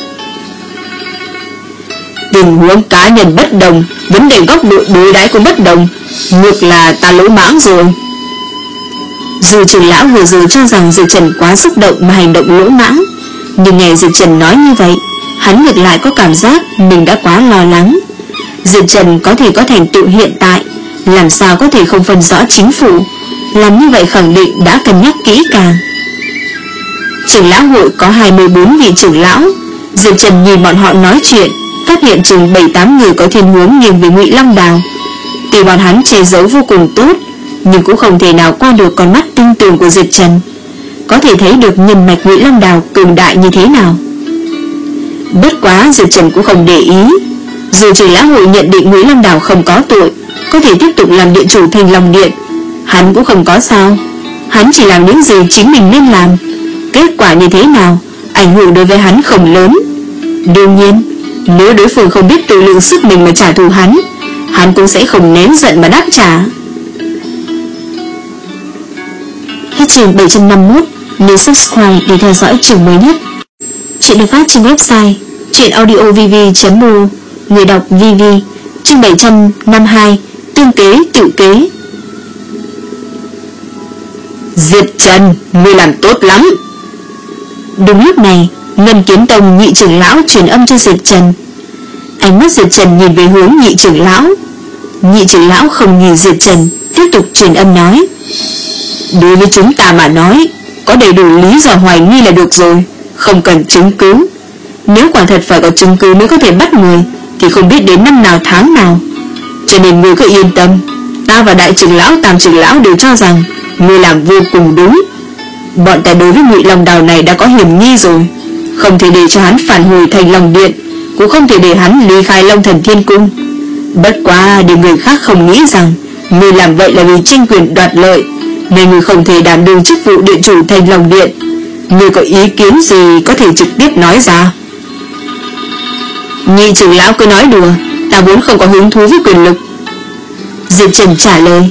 Tình huống cá nhân bất đồng, vấn đề góc độ đối đãi cũng bất đồng. Ngược là ta lỗ mãng rồi. Dù trưởng lão vừa rồi cho rằng Diệp Trần quá xúc động mà hành động lỗ mãng, nhưng nghe Diệp Trần nói như vậy, hắn ngược lại có cảm giác mình đã quá lo lắng. Diệp Trần có thể có thành tựu hiện tại, làm sao có thể không phân rõ chính phủ. Làm như vậy khẳng định đã cân nhắc kỹ càng. Trưởng lão hội có hai mươi bốn vị trưởng lão. Diệp Trần nhìn bọn họ nói chuyện, phát hiện chừng bảy tám người có thiên hướng nghiêng về Ngụy Long Đào. Tuy bọn hắn che giấu vô cùng tốt, nhưng cũng không thể nào qua được con mắt tinh tường của Diệp Trần, có thể thấy được nhân mạch Ngụy Long Đào cường đại như thế nào. Bất quá Diệp Trần cũng không để ý. Dù trưởng lão hội nhận định Ngụy Long Đào không có tội, có thể tiếp tục làm điện chủ Thanh Long Điện, hắn cũng không có sao. Hắn chỉ làm những gì chính mình nên làm. Kết quả như thế nào, ảnh hưởng đối với hắn không lớn. Đương nhiên, nếu đối phương không biết tự lượng sức mình mà trả thù hắn, hắn cũng sẽ không nén giận mà đáp trả. Hết chương bảy trăm năm mươi mốt. Nhớ subscribe để theo dõi chương mới nhất. Chuyện được phát trên website truyệnaudiovv chấm m u. Người đọc vê vê. Chương bảy trăm năm mươi hai. Tương kế tự kế. Diệp Trần, ngươi làm tốt lắm. Đúng lúc này, Ngân Kiếm Tông nhị trưởng lão truyền âm cho Diệp Trần. Ánh mắt Diệp Trần nhìn về hướng nhị trưởng lão. Nhị trưởng lão không nhìn Diệp Trần, tiếp tục truyền âm nói: đối với chúng ta mà nói, có đầy đủ lý do hoài nghi là được rồi, không cần chứng cứ. Nếu quả thật phải có chứng cứ mới có thể bắt người, thì không biết đến năm nào tháng nào. Cho nên ngươi cứ yên tâm, ta và đại trưởng lão, tam trưởng lão đều cho rằng ngươi làm vô cùng đúng. Bọn ta đối với Ngụy Long Đào này đã có hiểm nghi rồi, không thể để cho hắn phản hồi Thanh Long Điện, cũng không thể để hắn ly khai Long Thần Thiên Cung. Bất quá để người khác không nghĩ rằng ngươi làm vậy là vì tranh quyền đoạt lợi, nên ngươi không thể đảm đương chức vụ điện chủ Thanh Long Điện. Ngươi có ý kiến gì có thể trực tiếp nói ra. Nhị trưởng lão cứ nói đùa, ta vốn không có hứng thú với quyền lực. Diệp Trần trả lời.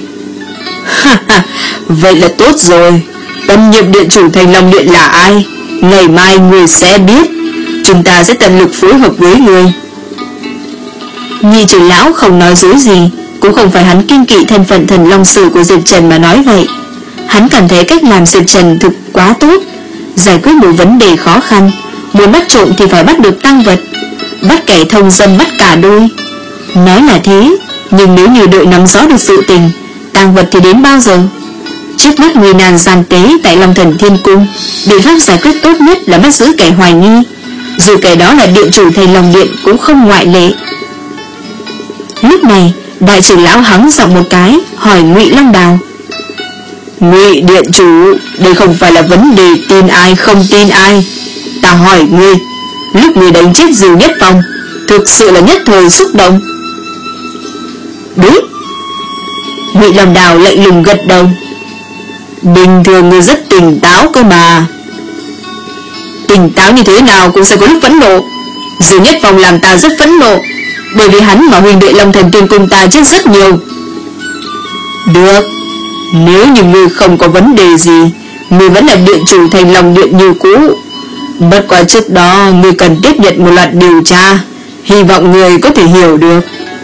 Vậy là tốt rồi. Tân nhiệm điện chủ Thanh Long Điện là ai, ngày mai ngươi sẽ biết. chúng ta sẽ tận lực phối hợp với người. Nhị trưởng lão không nói dối gì, cũng không phải hắn kiêng kỵ thân phận thần long sử của Diệp Trần mà nói vậy. Hắn cảm thấy cách làm Diệp Trần thực quá tốt, giải quyết một vấn đề khó khăn. Muốn bắt trộm thì phải bắt được tang vật, bắt kẻ thông dâm bắt cả đôi. Nói là thế, nhưng nếu như đợi nắm rõ được sự tình, tang vật thì đến bao giờ? Trước mắt nguy nan gian tế tại Long Thần Thiên Cung, biện pháp giải quyết tốt nhất là bắt giữ kẻ hoài nghi, dù kẻ đó là điện chủ Thành Long Điện cũng không ngoại lệ. Lúc này, đại trưởng lão hắng giọng một cái, hỏi Ngụy Long Đào: Ngụy điện chủ, đây không phải là vấn đề tin ai không tin ai. Ta hỏi ngươi, lúc ngươi đánh chết Dư Nhất Phong, thực sự là nhất thời xúc động? Đúng. Ngụy Long Đào lạnh lùng gật đầu. Bình thường ngươi rất tỉnh táo cơ mà. Tỉnh táo như thế nào cũng sẽ có lúc phẫn nộ. Dư Nhất Phong làm ta rất phẫn nộ, bởi vì hắn mà huynh đệ Long Thần Tiên Cung ta chết rất nhiều. Được, nếu như ngươi không có vấn đề gì, ngươi vẫn là điện chủ Thành Long Điện như cũ. Bất quá trước đó ngươi cần tiếp nhận một loạt điều tra, hy vọng ngươi có thể hiểu được.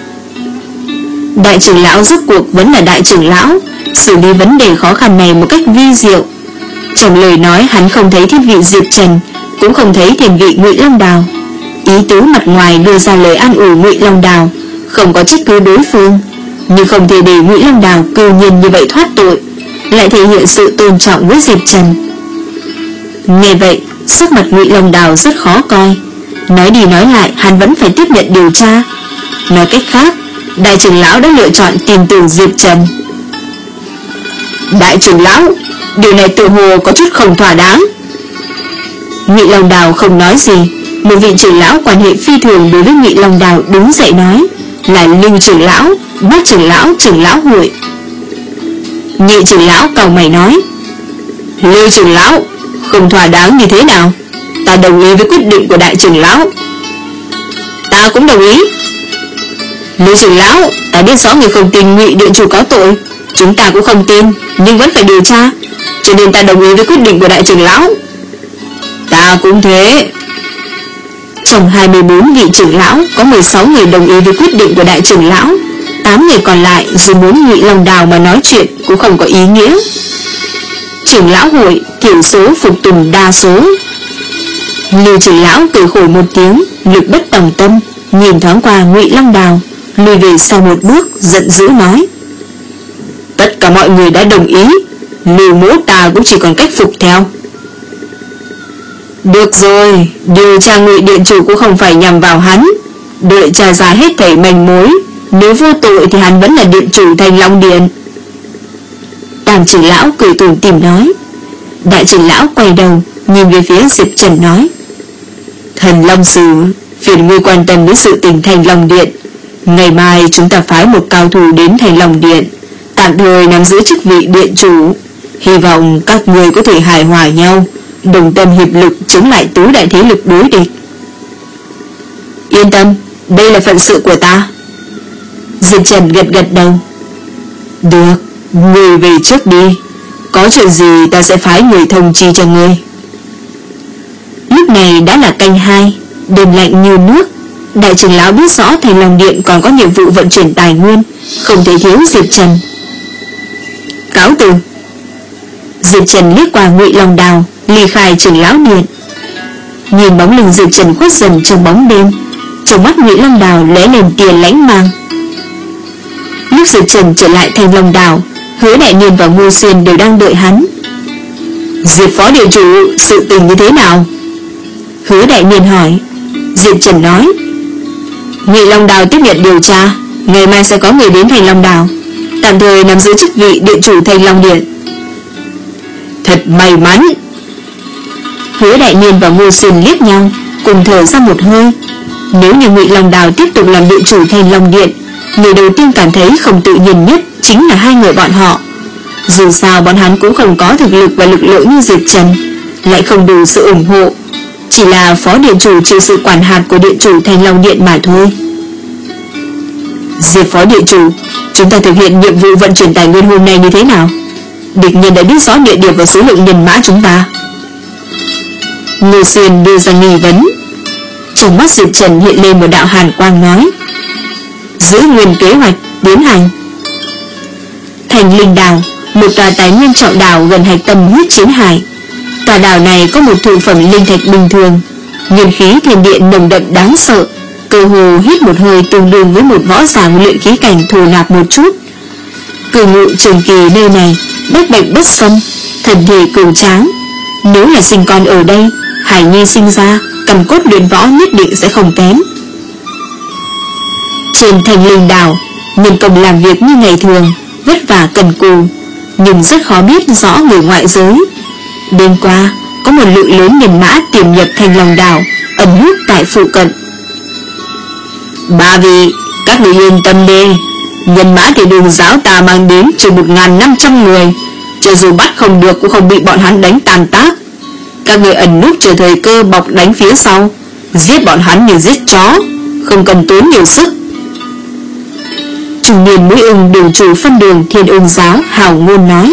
Đại trưởng lão rốt cuộc vẫn là đại trưởng lão, xử lý vấn đề khó khăn này một cách vi diệu. Trong lời nói hắn không thấy thiên vị Diệp Trần, cũng không thấy thiên vị Ngụy Long Đào. Ý tứ mặt ngoài đưa ra lời an ủi Ngụy Long Đào, không có trách cứ đối phương, nhưng không thể để Ngụy Long Đào cư nhiên như vậy thoát tội, lại thể hiện sự tôn trọng với Diệp Trần. Nghe vậy, sắc mặt Ngụy Long Đào rất khó coi. Nói đi nói lại, hắn vẫn phải tiếp nhận điều tra. Nói cách khác, đại trưởng lão đã lựa chọn tin tưởng Diệp Trần. Đại trưởng lão, điều này tự hồ có chút không thỏa đáng. Ngụy Long Đào không nói gì. Một vị trưởng lão quan hệ phi thường đối với Ngụy Long Đào đứng dậy nói, là Lưu trưởng lão, Bát trưởng lão, trưởng lão hội. Nhị trưởng lão cau mày nói: Lưu trưởng lão, không thỏa đáng như thế nào? Ta đồng ý với quyết định của đại trưởng lão. Ta cũng đồng ý. Lưu trưởng lão, ta biết rõ người không tin Ngụy điện chủ có tội, chúng ta cũng không tin, nhưng vẫn phải điều tra, cho nên ta đồng ý với quyết định của đại trưởng lão. Ta cũng thế. Trong hai mươi bốn vị trưởng lão, có mười sáu người đồng ý với quyết định của đại trưởng lão. Tám người còn lại dù muốn Ngụy Long Đào mà nói chuyện cũng không có ý nghĩa. Trưởng lão hội thiểu số phục tùng đa số. Lưu trưởng lão cười khổ một tiếng, lực bất tòng tâm, nhìn thoáng qua Ngụy Long Đào, lùi về sau một bước, giận dữ nói: Tất cả mọi người đã đồng ý, Lưu mỗ ta cũng chỉ còn cách phục theo. Được rồi, điều tra Ngụy điện chủ cũng không phải nhằm vào hắn, đợi tra ra hết thảy manh mối, nếu vô tội thì hắn vẫn là điện chủ Thành Long Điện. Tam trưởng lão cười tủm tỉm nói. Đại trưởng lão quay đầu nhìn về phía Diệp Trần nói: Thần Long Sử, phiền ngươi quan tâm đến sự tình Thành Long Điện. Ngày mai chúng ta phái một cao thủ đến Thành Long Điện, tạm thời nắm giữ chức vị điện chủ. Hy vọng các người có thể hài hòa nhau, đồng tâm hiệp lực chống lại tứ đại thế lực đối địch. Yên tâm, đây là phận sự của ta. Diệp Trần gật gật đầu. Được, ngươi về trước đi, có chuyện gì ta sẽ phái người thông chi cho ngươi. Lúc này đã là canh hai, đêm lạnh như nước. Đại trưởng lão biết rõ Thành Long Điện còn có nhiệm vụ vận chuyển tài nguyên, không thể thiếu Diệp Trần. Cáo từ. Diệp Trần liếc qua Ngụy Long Đào, ly khai trưởng lão điện. Nhìn bóng lưng Diệp Trần khuất dần trong bóng đêm, trong mắt Ngụy Long Đào lóe lên tia lãnh mang. Lúc Diệp Trần trở lại Thành Long Đào, Hứa Đại Niên và Ngô Xuyên đều đang đợi hắn. Diệp phó điện chủ, sự tình như thế nào? Hứa Đại Niên hỏi. Diệp Trần nói: Ngụy Long Đào tiếp nhận điều tra, ngày mai sẽ có người đến Thành Long Đào, tạm thời nắm giữ chức vị điện chủ Thành Long Điện. Thật may mắn. Hứa Đại Niên và Ngô Xuyên liếc nhau, cùng thở ra một hơi. Nếu như Ngụy Long Đào tiếp tục làm điện chủ Thành Long Điện, người đầu tiên cảm thấy không tự nhiên nhất chính là hai người bọn họ. Dù sao bọn hắn cũng không có thực lực và lực lượng như Diệp Trần, lại không đủ sự ủng hộ, chỉ là phó điện chủ chịu sự quản hạt của điện chủ Thành Long Điện mà thôi. Diệp phó điện chủ, chúng ta thực hiện nhiệm vụ vận chuyển tài nguyên hôm nay như thế nào? Địch nhân đã biết rõ địa điểm và số lượng nhân mã chúng ta. Ngô Xuyên đưa ra nghi vấn. Trong mắt Diệp Trần hiện lên một đạo hàn quang nói: giữ nguyên kế hoạch tiến hành. Thành Linh Đảo, một tòa tài nguyên trọng đảo gần hạch tâm huyết chiến hải. Tòa đảo này có một thượng phẩm linh thạch bình thường, nguyên khí thiên địa nồng đậm đáng sợ, cơ hồ hít một hơi tương đương với một võ giả luyện khí cảnh thổ nạp một chút. Cử ngụ trường kỳ nơi này, bách bệnh bất xâm, thần thể cường tráng. Nếu là sinh con ở đây, hải nhi sinh ra, cầm cốt luyện võ nhất định sẽ không kém. Trên Thành Linh Đảo, nhân công làm việc như ngày thường, vất vả cần cù, nhưng rất khó biết rõ người ngoại giới. Đêm qua, có một lượng lớn nhân mã tiềm nhập Thành Long Đảo, ẩn núp tại phụ cận. Ba vị, các người yên tâm đi, nhân mã thì đường giáo ta mang đến chừng một nghìn năm trăm người, cho dù bắt không được cũng không bị bọn hắn đánh tàn tác. Các người ẩn núp chờ thời cơ bọc đánh phía sau, giết bọn hắn như giết chó, không cần tốn nhiều sức. Trung niên mũi ưng đường chủ phân đường Thiên Ưng Giáo hào ngôn nói.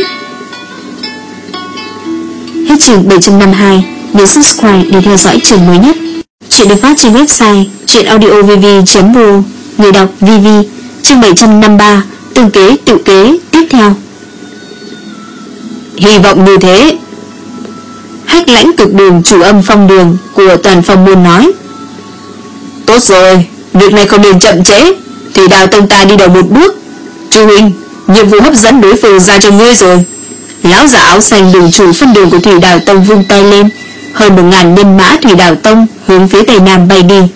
Hết chương bảy trăm năm mươi hai. Nhớ subscribe để theo dõi chương mới nhất. Chuyện được phát trên website truyệnaudiovv chấm ro. Người đọc vê vê. Chương bảy trăm năm mươi ba. Tương kế tự kế tiếp theo. Hy vọng như thế. Hách Lãnh Cực Đường chủ âm phong đường của toàn phong môn nói. Tốt rồi, việc này không nên chậm trễ, thì Đào tông ta đi đầu một bước. Chu huynh, nhiệm vụ hấp dẫn đối phương ra cho ngươi rồi. Lão giả áo xanh đường chủ phân đường của Thủy Đào tông vung tay lên, hơn một ngàn nhân mã Thủy Đào tông hướng phía tây nam bay đi.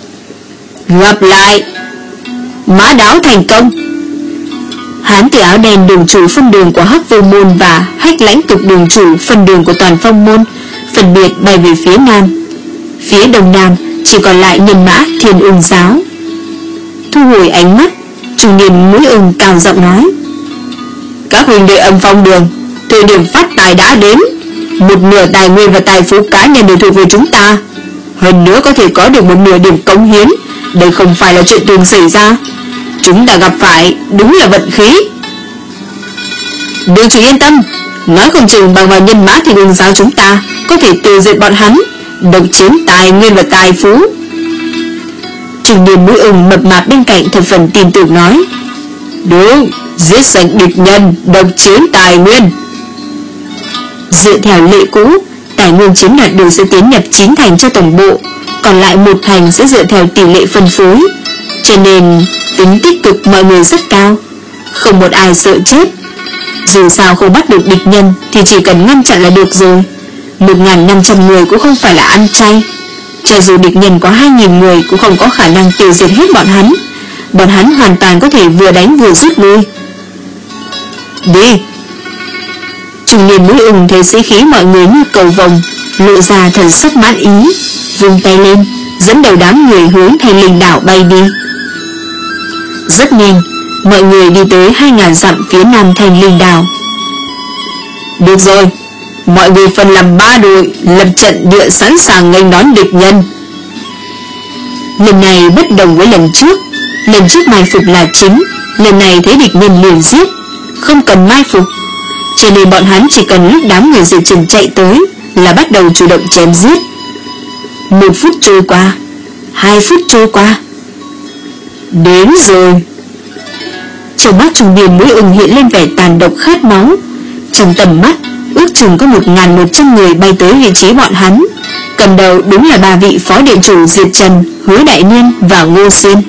Gặp lại. Mã đáo thành công. Hán tử áo đen đường chủ phân đường của Hắc Vô môn và Hách Lãnh Cực đường chủ phân đường của toàn phong môn phân biệt bay về phía nam. Phía đông nam chỉ còn lại nhân mã Thiên Ưng Giáo. Thu hồi ánh mắt, trung niên mũi ưng cao giọng nói. Các huynh đệ âm phong đường, thời điểm phát tài đã đến. Một nửa tài nguyên và tài phú cá nhân đều thuộc về chúng ta, hơn nữa có thể có được một nửa điểm cống hiến. Đây không phải là chuyện thường xảy ra, chúng ta gặp phải đúng là vận khí. Đường chủ yên tâm, nói không chừng bằng vào nhân mã Thiên Ưng Giáo chúng ta có thể tiêu diệt bọn hắn, độc chiếm tài nguyên và tài phú. Trung niên mũi ưng mập mạp bên cạnh thập phần tin tưởng nói. Đúng, giết sạch địch nhân, độc chiếm tài nguyên. Dựa theo lệ cũ, tài nguyên chiếm đoạt được sẽ tiến nhập chín thành cho tổng bộ, còn lại một thành sẽ dựa theo tỷ lệ phân phối. Cho nên tính tích cực mọi người rất cao, không một ai sợ chết. Dù sao không bắt được địch nhân thì chỉ cần ngăn chặn là được rồi. Một nghìn năm trăm người cũng không phải là ăn chay. Cho dù địch nhân có hai nghìn người cũng không có khả năng tiêu diệt hết bọn hắn. Bọn hắn hoàn toàn có thể vừa đánh vừa rút lui. Đi. Trung niên mũi ưng thấy sĩ khí mọi người như cầu vồng, lộ ra thần sắc mãn ý, vung tay lên dẫn đầu đám người hướng Thành Linh Đảo bay đi. Rất nhanh, mọi người đi tới hai ngàn dặm phía nam Thành Linh Đảo. Được rồi, mọi người phân làm ba đội, lập trận địa sẵn sàng nghênh đón địch nhân. Lần này bất đồng với lần trước. Lần trước mai phục là chính, lần này thấy địch nhân liền giết, không cần mai phục. Cho nên bọn hắn chỉ cần lúc đám người Diệp Trần chạy tới là bắt đầu chủ động chém giết. Một phút trôi qua, hai phút trôi qua, đến rồi. Trong mắt trung niên mũi ưng hiện lên vẻ tàn độc khát máu. Trong tầm mắt ước chừng có một nghìn một trăm người bay tới vị trí bọn hắn. Cầm đầu đúng là ba vị phó điện chủ Diệp Trần, Hứa Đại Niên và Ngô Xuyên.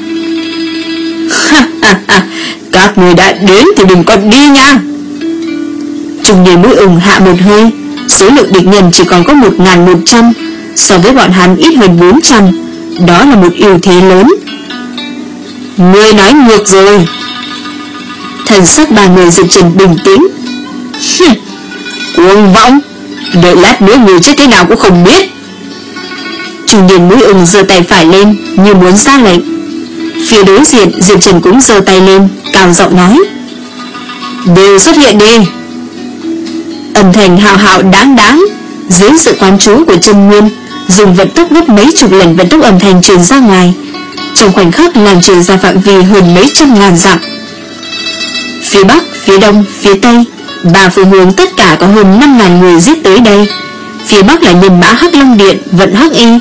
Các người đã đến thì đừng có đi nha. Trung niên mũi ưng hạ một hơi. Số lượng địch nhân chỉ còn có một nghìn một trăm, so với bọn hắn ít hơn bốn trăm. Đó là một ưu thế lớn. Ngươi nói ngược rồi. Thần sắc ba người Diệp Trần bình tĩnh. Cuồng vọng, đợi lát nữa người chết thế nào cũng không biết. Trung niên mũi ưng giơ tay phải lên như muốn ra lệnh. Phía đối diện Diệp Trần cũng giơ tay lên, cao giọng nói. Đều xuất hiện đi. Âm thanh hào hào đáng đáng dưới sự quán trú của Chân Nguyên, dùng vận tốc gấp mấy chục lần vận tốc âm thanh truyền ra ngoài, trong khoảnh khắc làm truyền ra phạm vi hơn mấy trăm ngàn dặm. Phía Bắc, phía Đông, phía Tây, ba phương hướng tất cả có hơn năm ngàn người giết tới đây. Phía Bắc là nhân mã Hắc Long Điện vận Hắc Y,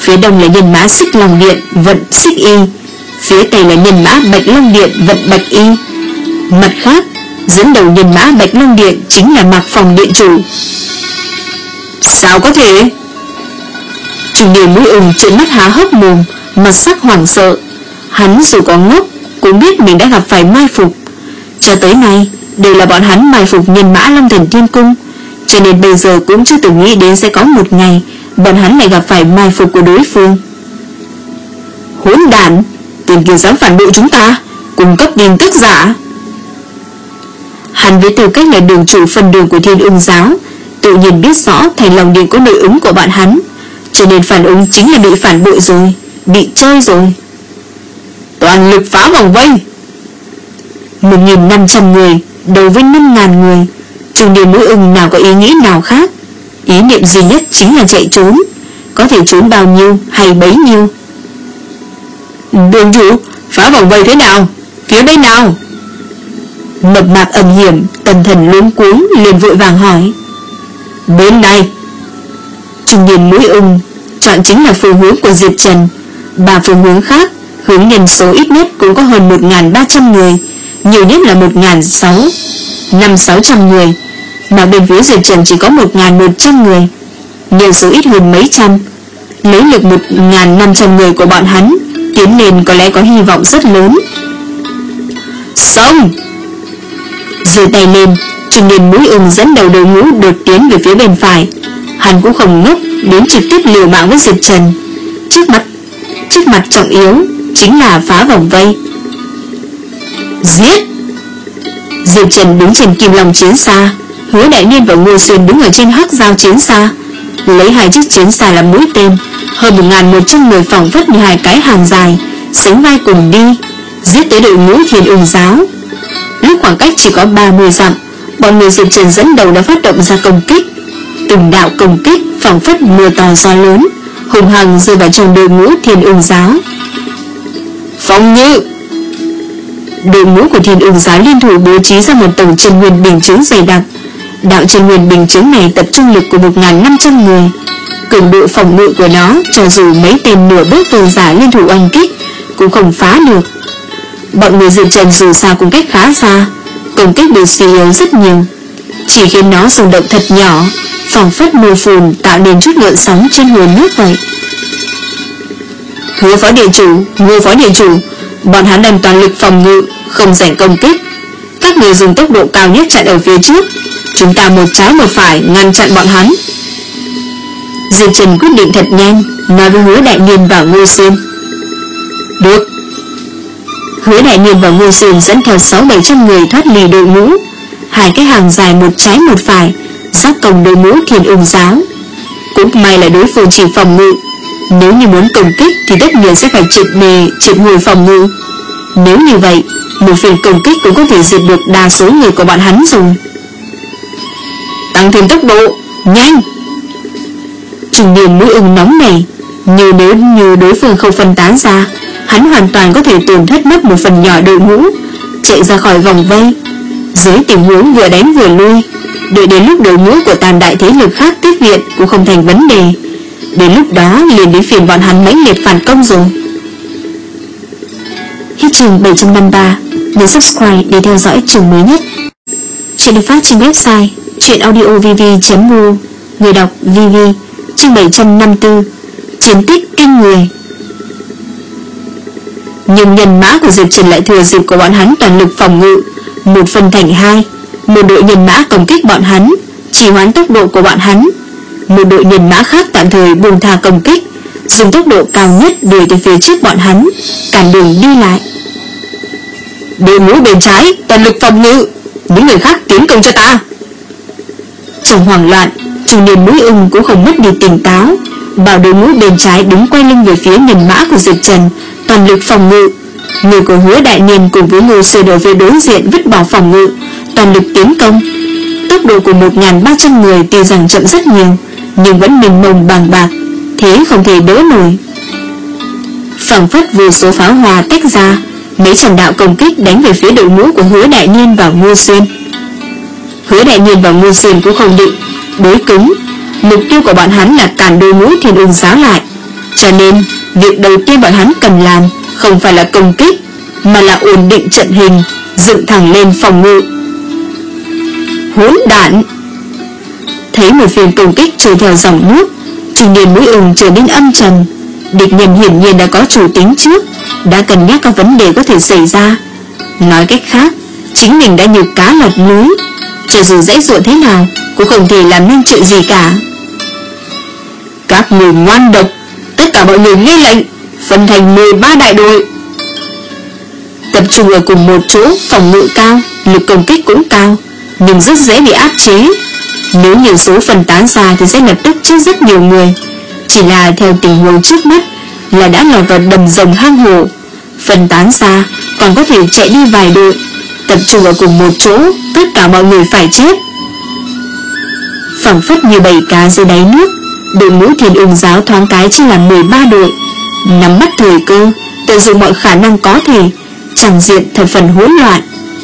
phía đông là nhân mã Xích Long Điện vận Xích Y, phía tây là nhân mã Bạch Long Điện vận Bạch Y. Mặt khác, dẫn đầu nhân mã Bạch Long Điện chính là Mạc Phòng điện chủ. Sao có thể? Trung niên mũi ưng trợn mắt há hốc mồm, mặt sắc hoảng sợ. Hắn dù có ngốc cũng biết mình đã gặp phải mai phục. Cho tới nay đều là bọn hắn mai phục nhân mã Long Thần Thiên Cung, cho nên bây giờ cũng chưa từng nghĩ đến sẽ có một ngày bọn hắn lại gặp phải mai phục của đối phương. Hỗn đản, tên kia dám phản bội chúng ta, cung cấp tin tức giả. Hắn với tư cách là đường chủ phần đường của Thiên Ưng giáo, tự nhiên biết rõ Thành Long Điện có nội ứng của bọn hắn, cho nên phản ứng chính là bị phản bội rồi, bị chơi rồi. Toàn lực phá vòng vây. Một nghìn năm trăm người đấu với năm ngàn người, trung niên mũi ưng nào có ý nghĩ nào khác. Ý niệm duy nhất chính là chạy trốn, có thể trốn bao nhiêu hay bấy nhiêu. Đường chủ, phá vòng vây thế nào? Phía bên nào? Mập mạp ẩn hiểm, tần thần luống cuống liền vội vàng hỏi. Bên này. Trung niên mũi ưng chọn chính là phương hướng của Diệp Trần. Ba phương hướng khác hướng nhân số ít nhất cũng có hơn một nghìn ba trăm người, nhiều nhất là một nghìn năm sáu trăm người, mà bên phía Diệp Trần chỉ có một nghìn một trăm người, nhân số ít hơn mấy trăm. Lấy lực một nghìn năm trăm người của bọn hắn tiến lên có lẽ có hy vọng rất lớn. Xông! Giơ tay lên, trung niên mũi ưng dẫn đầu đội ngũ đột tiến về phía bên phải. Hắn cũng không ngốc đến trực tiếp liều mạng với Diệp Trần. Trước mặt Trước mặt trọng yếu chính là phá vòng vây. Giết! Diệp Trần đứng trên kim long chiến xa, Hứa Đại Niên và Ngô Xuyên đứng ở trên hắc giao chiến xa, lấy hai chiếc chiến xa làm mũi tên. Hơn một nghìn một trăm người phỏng phất như hai cái hàng dài, sánh vai cùng đi, giết tới đội ngũ Thiên Ưng giáo. Lúc khoảng cách chỉ có ba mươi dặm, bọn người Diệp Trần dẫn đầu đã phát động ra công kích. Từng đạo công kích phảng phất mưa to gió lớn, hùng hằng rơi vào trong đội ngũ Thiên Ưng giáo. Phòng ngự! Đội ngũ của Thiên Ưng giáo liên thủ bố trí ra một tầng chân nguyên bình chứng dày đặc. Đạo chân nguyên bình chứng này tập trung lực của một nghìn năm trăm người. Cường độ phòng ngự của nó, cho dù mấy tên nửa bước cường giả liên thủ oanh kích cũng không phá được. Bọn người Diệp Trần dù sao cũng cách khá xa, công kích bị suy yếu rất nhiều, chỉ khiến nó rung động thật nhỏ, phảng phất mưa phùn tạo nên chút gợn sóng trên hồ nước vậy. Hứa phó điện chủ, Ngô phó điện chủ, bọn hắn đang toàn lực phòng ngự, không rảnh công kích. Các người dùng tốc độ cao nhất chặn ở phía trước, chúng ta một trái một phải ngăn chặn bọn hắn. Diệp Trần quyết định thật nhanh, nói với Hứa Đại Niên và Ngô Xuyên. Được. Hứa Đại Niên và Ngô Xuyên dẫn theo sáu bảy trăm người thoát lì đội ngũ, hai cái hàng dài một trái một phải, giáp công đội ngũ Thiên Ưng giáo. Cũng may là đối phương chỉ phòng ngự, nếu như muốn công kích thì tất nhiên sẽ phải triệt đề triệt hồi phòng ngự. Nếu như vậy, một phiên công kích cũng có thể diệt được đa số người của bọn hắn rồi. Tăng thêm tốc độ, nhanh! Trung niên mũi ưng nóng này, như nếu như đối phương không phân tán ra, hắn hoàn toàn có thể tổn thất mất một phần nhỏ đội ngũ, chạy ra khỏi vòng vây. Dưới tình huống vừa đánh vừa lui, đợi đến lúc đội ngũ của tam đại thế lực khác tiếp viện cũng không thành vấn đề. Đến lúc đó liền đến phiền bọn hắn mãnh liệt phản công rồi. Hết chương bảy trăm năm mươi ba, nhấn subscribe để theo dõi chương mới nhất. Chuyện được phát trên website chuyenaudiovv chấm u. Người đọc vê vê. Chương bảy trăm năm mươi tư, chiến tích kinh người. Nhưng nhân mã của Diệp Trần lại thừa dịp của bọn hắn toàn lực phòng ngự, một phân thành hai. Một đội nhân mã công kích bọn hắn, trì hoãn tốc độ của bọn hắn. Một đội nhân mã khác tạm thời buông tha công kích, dùng tốc độ cao nhất đuổi tới phía trước bọn hắn, cản đường đi lại. Đội ngũ bên trái toàn lực phòng ngự, những người khác tiến công cho ta. Trong hoảng loạn, trung niên mũi ưng cũng không mất đi tỉnh táo, bảo đội ngũ bên trái đứng quay lưng về phía nhân mã của Diệp Trần, toàn lực phòng ngự. Người của Hứa Đại Niên cùng với Ngô Xuyên ở phía đối diện vứt bỏ phòng ngự, toàn lực tiến công. Tốc độ của một nghìn ba trăm người tuy rằng chậm rất nhiều, nhưng vẫn mênh mông bàng bạc, thế không thể đỡ nổi. Phảng phất vô số pháo hoa tách ra, mấy trăm đạo công kích đánh về phía đội ngũ của Hứa Đại Niên và Ngô Xuyên. Hứa Đại Niên và Ngô Xuyên cũng không định đối cứng, mục tiêu của bọn hắn là cản đội ngũ Thiên Ưng giáo lại. Cho nên việc đầu tiên bọn hắn cần làm không phải là công kích, mà là ổn định trận hình, dựng thẳng lên phòng ngự. Hỗn đản! Thấy một phiên công kích trôi theo dòng nước, trung niên mũi ưng trở nên âm trầm. Địch nhân hiển nhiên đã có chủ tính trước, đã cân nhắc các vấn đề có thể xảy ra. Nói cách khác, chính mình đã như cá lọt lưới, cho dù dãy dụa thế nào cũng không thể làm nên chuyện gì cả. Các người ngoan độc, tất cả mọi người nghe lệnh, phân thành mười ba đại đội, tập trung ở cùng một chỗ, phòng ngự cao, lực công kích cũng cao, nhưng rất dễ bị áp chế. Nếu nhiều số phân tán ra thì sẽ lập tức chết rất nhiều người. Chỉ là theo tình huống trước mắt là đã lọt vào đầm rồng hang hổ. Phân tán ra còn có thể chạy đi vài đội, tập trung ở cùng một chỗ, tất cả mọi người phải chết. Phẳng phất như bầy cá dưới đáy nước, đội ngũ Thiên Ưng giáo thoáng cái chia làm mười ba đội, nắm bắt thời cơ, tận dụng mọi khả năng có thể, chẳng diện thập phần hỗn loạn.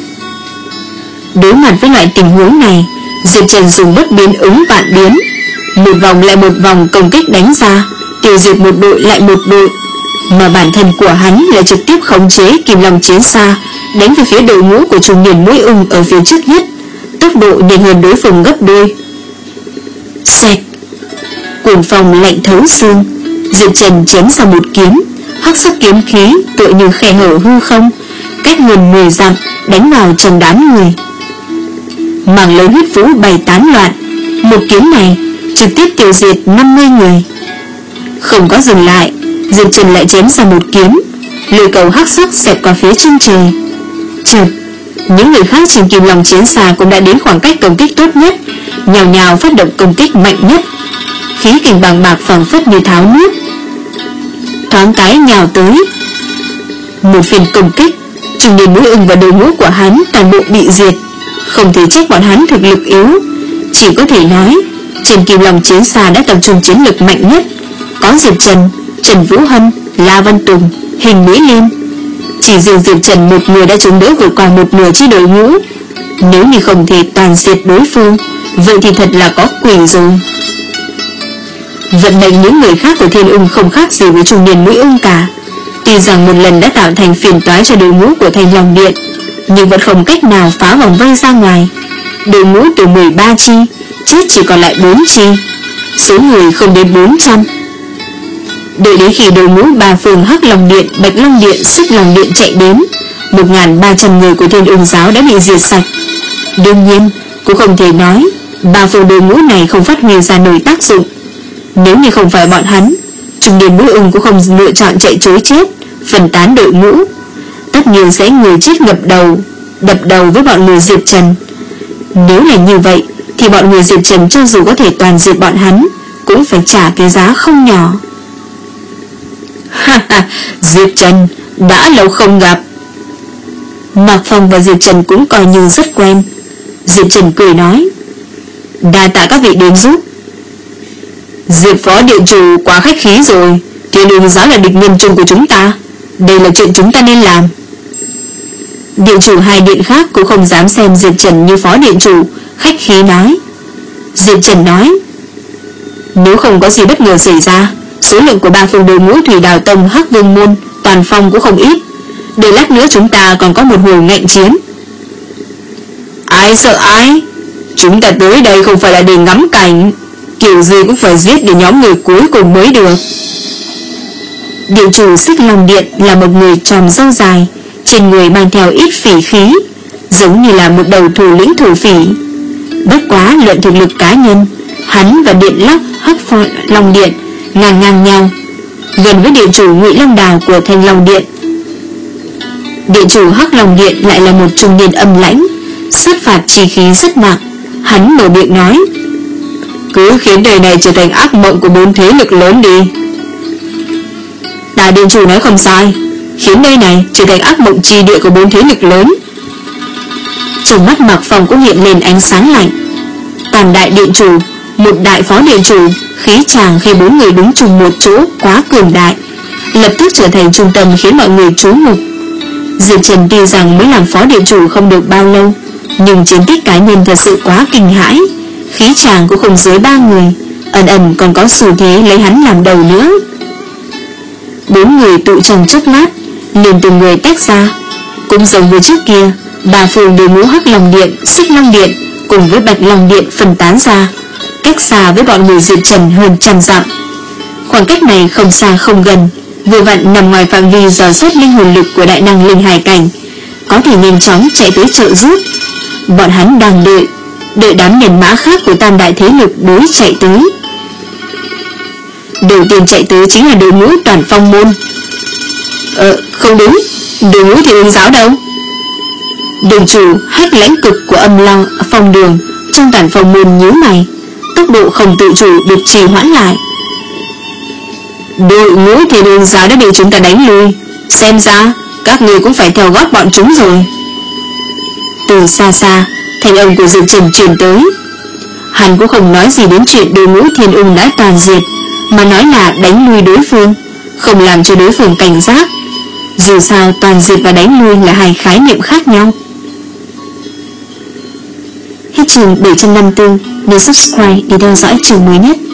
Đối mặt với loại tình huống này, Diệp Trần dùng bất biến ứng vạn biến, một vòng lại một vòng công kích đánh ra, tiêu diệt một đội lại một đội, mà bản thân của hắn lại trực tiếp khống chế Kim Long chiến xa đánh về phía đội ngũ của trung niên mũi ưng ở phía trước nhất, tốc độ nhanh hơn đối phương gấp đôi. Xẹt! Cuồng phong lạnh thấu xương, Diệp Trần chém ra một kiếm, hắc sắc kiếm khí tựa như khe hở hư không, cách gần mười dặm đánh vào trong đám người. Mảng lớn huyết vũ bày tán loạn, một kiếm này trực tiếp tiêu diệt năm mươi người. Không có dừng lại, Diệp Trần lại chém ra một kiếm, lưỡi cầu hắc sắc xẹt qua phía chân trời. Chợt, những người khác trên Kim Long chiến xa cũng đã đến khoảng cách công kích tốt nhất, nhào nhào phát động công kích mạnh nhất. Khí kình bằng bạc phẳng phất như tháo nước, thoáng cái nhào tới. Một phiên công kích, trung niên mũi ưng và đội ngũ của hắn toàn bộ bị diệt. Không thể trách bọn hắn thực lực yếu, chỉ có thể nói trên Kim Long chiến xa đã tập trung chiến lực mạnh nhất, có Diệp Trần, Trần Vũ Hân, La Văn Tùng, Hình Mỹ Liên. Chỉ riêng Diệp Trần một người đã chống đỡ vượt qua một nửa chi đội ngũ. Nếu như không thể toàn diệt đối phương, vậy thì thật là có quỷ rồi. Vận mệnh những người khác của Thiên Ưng không khác gì với trung niên mũi ưng cả. Tuy rằng một lần đã tạo thành phiền toái cho đội ngũ của Thanh Long Điện, nhưng vẫn không cách nào phá vòng vây ra ngoài. Đội ngũ từ mười ba chi chết chỉ còn lại bốn chi, số người không đến bốn trăm. Đợi đến khi đội ngũ ba phường Hắc Long Điện, Bạch Long Điện, Xích Long Điện chạy đến, một nghìn ba trăm người của Thiên Ưng giáo đã bị diệt sạch. Đương nhiên cũng không thể nói ba phường đội ngũ này không phát huy ra nổi tác dụng. Nếu như không phải bọn hắn, trung niên mũi ưng cũng không lựa chọn chạy trối chết, phân tán đội ngũ, tất nhiên sẽ người chết ngập đầu, đập đầu với bọn người Diệp Trần. Nếu là như vậy thì bọn người Diệp Trần cho dù có thể toàn diệt bọn hắn cũng phải trả cái giá không nhỏ. Ha ha, Diệp Trần, đã lâu không gặp. Mạc Phong và Diệp Trần cũng coi như rất quen. Diệp Trần cười nói, đa tạ các vị đến giúp. Diệp phó điện chủ quá khách khí rồi, Thiên Ưng giáo là địch nhân chung của chúng ta, đây là chuyện chúng ta nên làm. Điện chủ hai điện khác cũng không dám xem Diệp Trần như phó điện chủ, khách khí nói. Diệp Trần nói, nếu không có gì bất ngờ xảy ra, số lượng của ba phương đội ngũ Thủy Đào Tông, Hắc Vương Môn, Toàn Phong cũng không ít. Để lát nữa chúng ta còn có một hồi ngạnh chiến. Ai sợ ai? Chúng ta tới đây không phải là để ngắm cảnh, kiểu gì cũng phải giết đến nhóm người cuối cùng mới được. Điện chủ Xích Long Điện là một người tròm râu dài, trên người mang theo ít phỉ khí, giống như là một đầu thủ lĩnh thủ phỉ. Bất quá luận thực lực cá nhân, hắn và Điện Lắc Hắc Long Điện ngang ngang nhau, gần với điện chủ Ngụy Long Đào của Thanh Long Điện. Điện chủ Hắc Long Điện lại là một trung niên âm lãnh, sát phạt chi khí rất nặng. Hắn mở miệng nói, cứ khiến đời này trở thành ác mộng của bốn thế lực lớn đi. Đại điện chủ nói không sai, khiến nơi này trở thành ác mộng chi địa của bốn thế lực lớn. Trong mắt Mạc Phong cũng hiện lên ánh sáng lạnh. Toàn đại điện chủ, một đại phó điện chủ, khí chàng khi bốn người đứng chung một chỗ quá cường đại, lập tức trở thành trung tâm khiến mọi người chú mục. Diệp Trần tuy rằng mới làm phó điện chủ không được bao lâu, nhưng chiến tích cá nhân thật sự quá kinh hãi, khí chàng cũng không dưới ba người, ẩn ẩn còn có xu thế lấy hắn làm đầu nữa. Bốn người tụ trong chốc lát, liền từng người tách ra. Cũng giống với trước kia, ba phương đội ngũ Hắc Long Điện, Xích Long Điện cùng với Bạch Long Điện phân tán ra, cách xa với bọn người Diệp Trần hơn trăm dặm. Khoảng cách này không xa không gần, vừa vặn nằm ngoài phạm vi dò xét linh hồn lực của đại năng linh hải cảnh, có thể nhanh chóng chạy tới trợ giúp. Bọn hắn đang đợi, đợi đám nhân mã khác của tam đại thế lực đối chạy tới. Đầu tiên chạy tới chính là đội ngũ Toàn Phong môn. Ờ, không đúng, đội ngũ Thiên Ưng giáo đâu? Đường chủ Hách Lãnh Cực của Âm Long Phong Đường trong Toàn Phong môn nhíu mày, tốc độ không tự chủ được trì hoãn lại. Đội ngũ Thiên Ưng giáo đã bị chúng ta đánh lui, xem ra các người cũng phải theo gót bọn chúng rồi. Từ xa xa, thanh âm của Diệp Trần truyền tới. Hắn cũng không nói gì đến chuyện đội ngũ Thiên Ưng đã toàn diệt, mà nói là đánh lui đối phương, không làm cho đối phương cảnh giác. Dù sao toàn diệt và đánh lui là hai khái niệm khác nhau. Hết chương bảy trăm năm mươi tư, nhớ subscribe để theo dõi chương mới nhất.